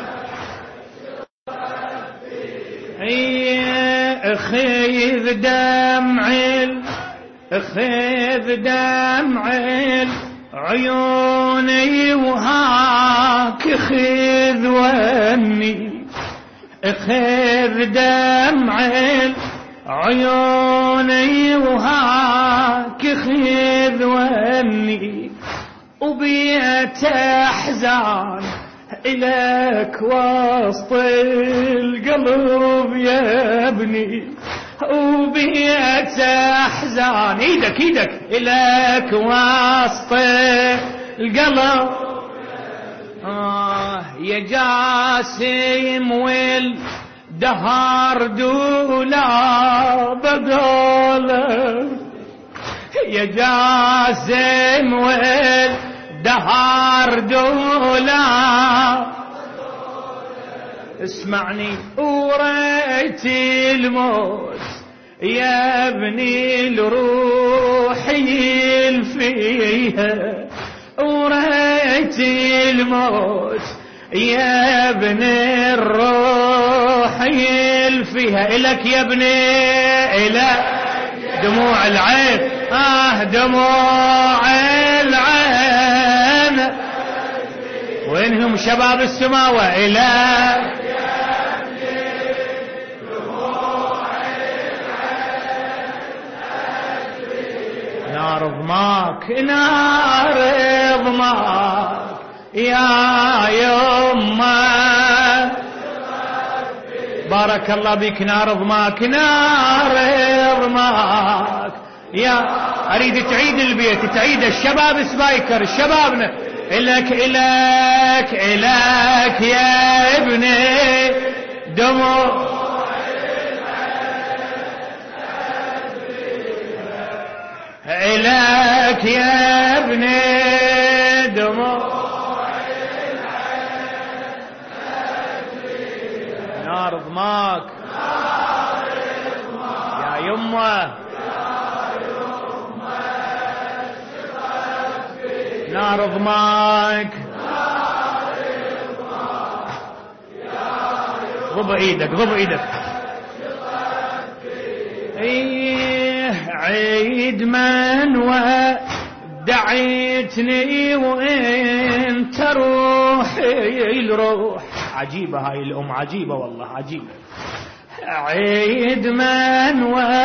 اي اخذ دمع اخذ دمع عيوني وهاك اخذ وني. اخذ دمع عيوني وهاك خذ وني. وبيت احزان إلك وسط القلب يا ابني. وبيت احزان ايدك ايدك إلك وسط القلب. آه يا جاسم والدهر دولا بدوله. يا جاسم والدهر دولا اسمعني وريت الموت يا ابني الروح يلفيها وريت الموت يا ابني الروح يلفيها إلك يا ابني إلك دموع العين آه دموع العين وينهم شباب السماوة إلك نار ضماك نار ضماك يا يما بارك الله بك نار ضماك نار ضماك يا اريد تعيد البيت تعيد الشباب سبايكر شبابنا إلك إلك إلك يا ابني دموع إلك يا ابني دموع نار ضماك يا يمه نار ضماك ضب ايدك ضب ايدك ايه عيد من ودعيتني وانت روحي الروح عجيبة هاي الام عجيبة والله عجيبة عيد من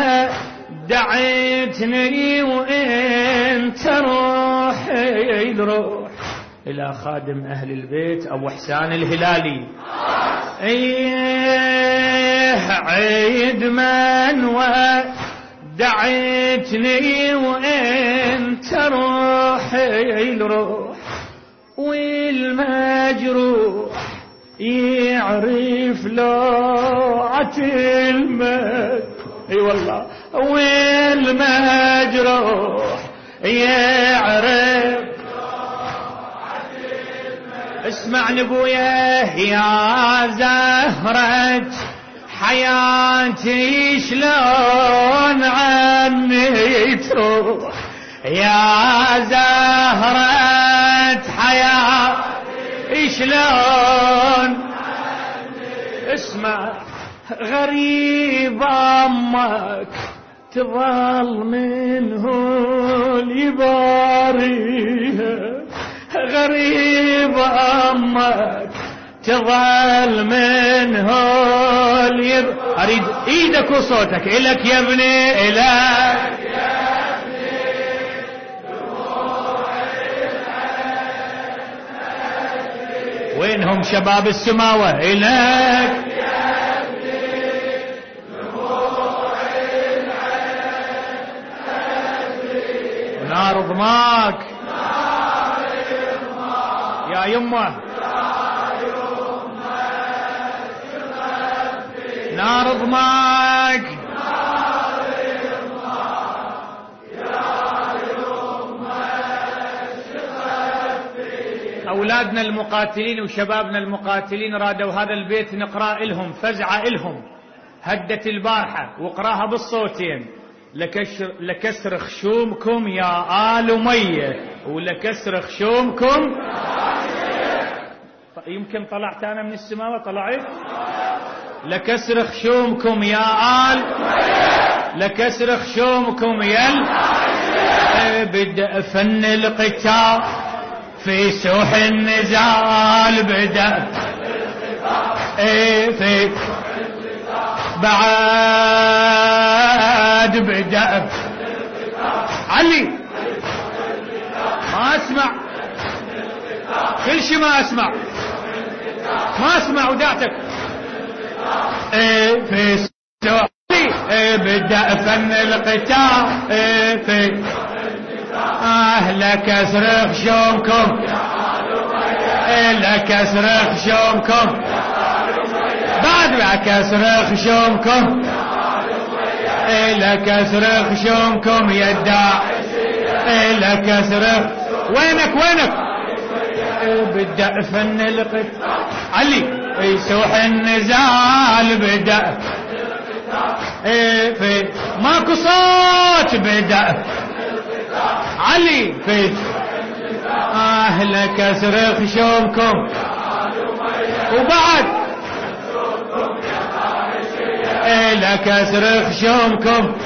ودعيتني وانت روحي الروح الى خادم اهل البيت ابو حسان الهلالي ايه عيد من ودعيتني وانت روحي الروح والمجروح يعرف لوعة المد اي والله والمجروح يعرف اسمع نبويا يا زهرة حياتي شلون عني تروح يا زهرة حياتي شلون اسمع غريب امك تظل منه اليباريها غريب امك تظل منه اليب اريد ايدك وصوتك الك يا ابني الك يا ابني وينهم شباب السماوة الك نار ضماك يا يمه نار ضماك أولادنا المقاتلين وشبابنا المقاتلين رادوا هذا البيت نقرأ لهم فزعة لهم هدت البارحة وقراها بالصوتين لكسر, لكسر خشومكم يا آل أمية ولكسر خشومكم يمكن طلعت أنا من السماء وطلعت لكسر خشومكم يا آل لكسر خشومكم يا بدأ فن القتال في سوح النزال بدأ ايه في بعد بدأ علي ما اسمع كل شيء ما اسمع ما اسمع ودعتك ايه في سوح ايه بدأ فن القتال ايه في اهل كسر خشومكم اهل كسر خشومكم بعد بعد كسر خشومكم اهل كسر خشومكم يا الداعي لك صرخ. وينك وينك بدأ فن القتال علي يسوح النزال بدأ في ماكو صوت بدأ علي في أهلك صرخ شومكم وبعد لك صرخ شومكم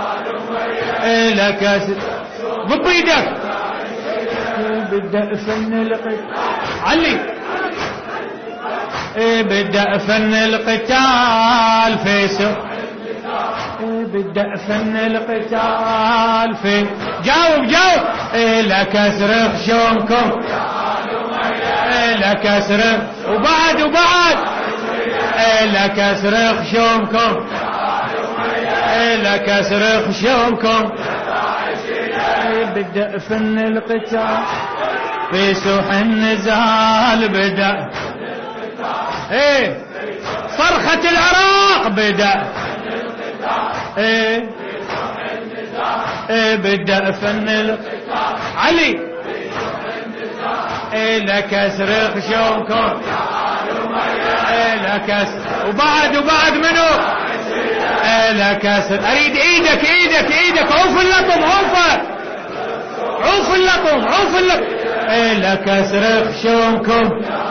لك ضب ايدك بدأ فن القتال علي بدأ فن القتال في سوق بدأ فن القتال في جاوب جاوب لك صرخ شومكم لك صرخ وبعد وبعد لك صرخ شومكم لك صرخ شومكم بدأ فن القتال في سوح النزال بدأ ايه صرخة العراق بدأ ايه ايه بدأ فن القتال علي ايه لك صرخ شومكم ايه لك وبعد وبعد منو ايه لك اريد ايدك ايدك ايدك عوف اللطم عوفه عوف اللطم عوف اللطم ايه لك صرخ شومكم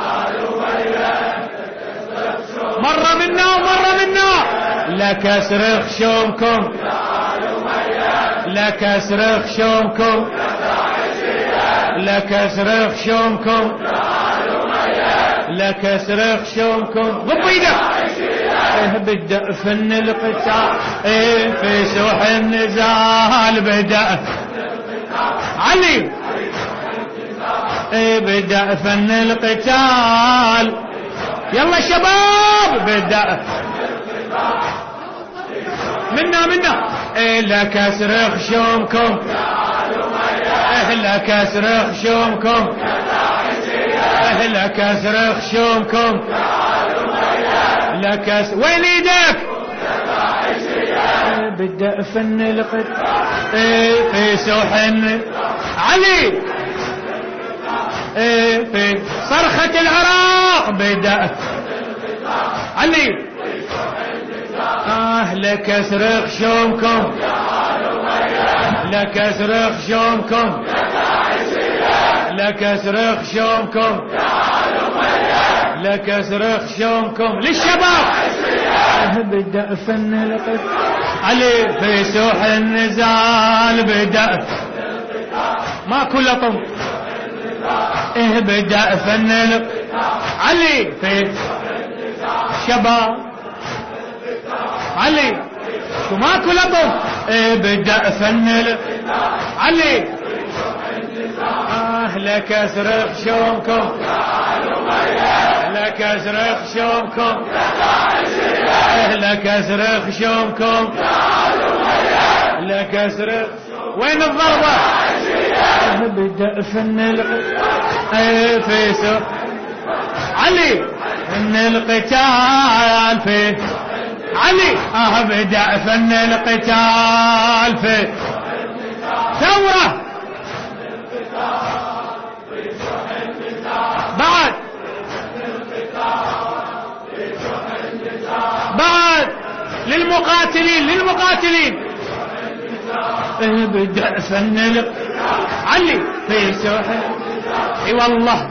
مرة منا ومرة منا لك صرخ شومكم لك صرخ شومكم لك صرخ شومكم لك صرخ شومكم ضب ايدك ايه بدأ فن القتال ايه في سوح النزال بدأ علي ايه بدأ فن القتال يلا شباب بدأ منا منا إيه لك صرخ شومكم إيه لك صرخ شومكم إيه لك صرخ شومكم لك وين ايدك إيه بدأ فن القتال إيه في سوح علي إيه في صرخة العراق بدأ علي آه لك صرخ شومكم لك صرخ شومكم لك صرخ شومكم لك صرخ شومكم للشباب بدأ فن القتال علي في سوح النزال بدأ ماكو لطم إيه بدأ فن علي في شباب علي شو ماكو لطم إيه بدأ فن علي آه لك صرخ شومكم لك صرخ شومكم إيه لك صرخ شومكم لك صرخ وين الضربة بدأ فن القتال في سوق علي فن القتال في علي اه بدأ فن القتال في ثورة بعد بعد للمقاتلين للمقاتلين إيه بدأ فن علي في سوحة اي والله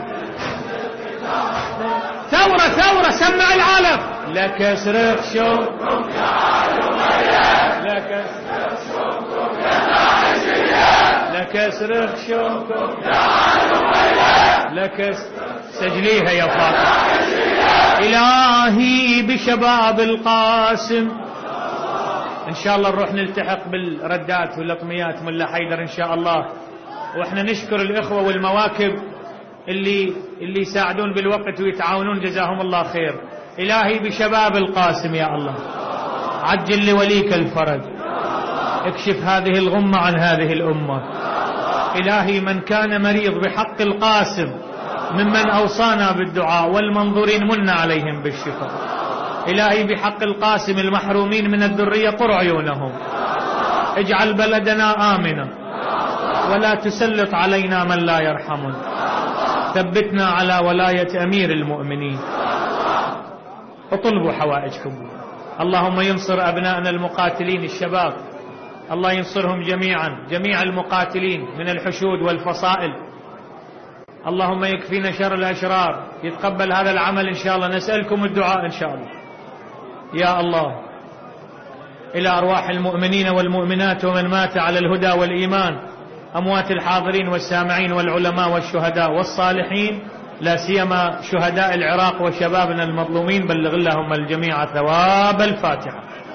ثورة ثورة سمع العالم لك صرخ شومكم لك لك صرخ شومكم لك سجليها يا فاطمة إلهي بشباب القاسم. إن شاء الله نروح نلتحق بالردات واللطميات ملا حيدر إن شاء الله، وإحنا نشكر الإخوة والمواكب اللي اللي يساعدون بالوقت ويتعاونون جزاهم الله خير. إلهي بشباب القاسم يا الله عجل لوليك الفرج، اكشف هذه الغمة عن هذه الأمة. إلهي من كان مريض بحق القاسم ممن أوصانا بالدعاء والمنظورين من عليهم بالشفاء. إلهي بحق القاسم المحرومين من الذرية قر عيونهم، اجعل بلدنا آمنا ولا تسلط علينا من لا يرحمنا. ثبتنا على ولاية أمير المؤمنين. اطلبوا حوائجكم. اللهم ينصر أبنائنا المقاتلين الشباب، الله ينصرهم جميعا، جميع المقاتلين من الحشود والفصائل. اللهم يكفينا شر الأشرار، يتقبل هذا العمل إن شاء الله. نسألكم الدعاء إن شاء الله. يا الله، إلى أرواح المؤمنين والمؤمنات ومن مات على الهدى والإيمان، أموات الحاضرين والسامعين والعلماء والشهداء والصالحين، لا سيما شهداء العراق وشبابنا المظلومين، بلغ اللهم الجميع ثواب الفاتحة.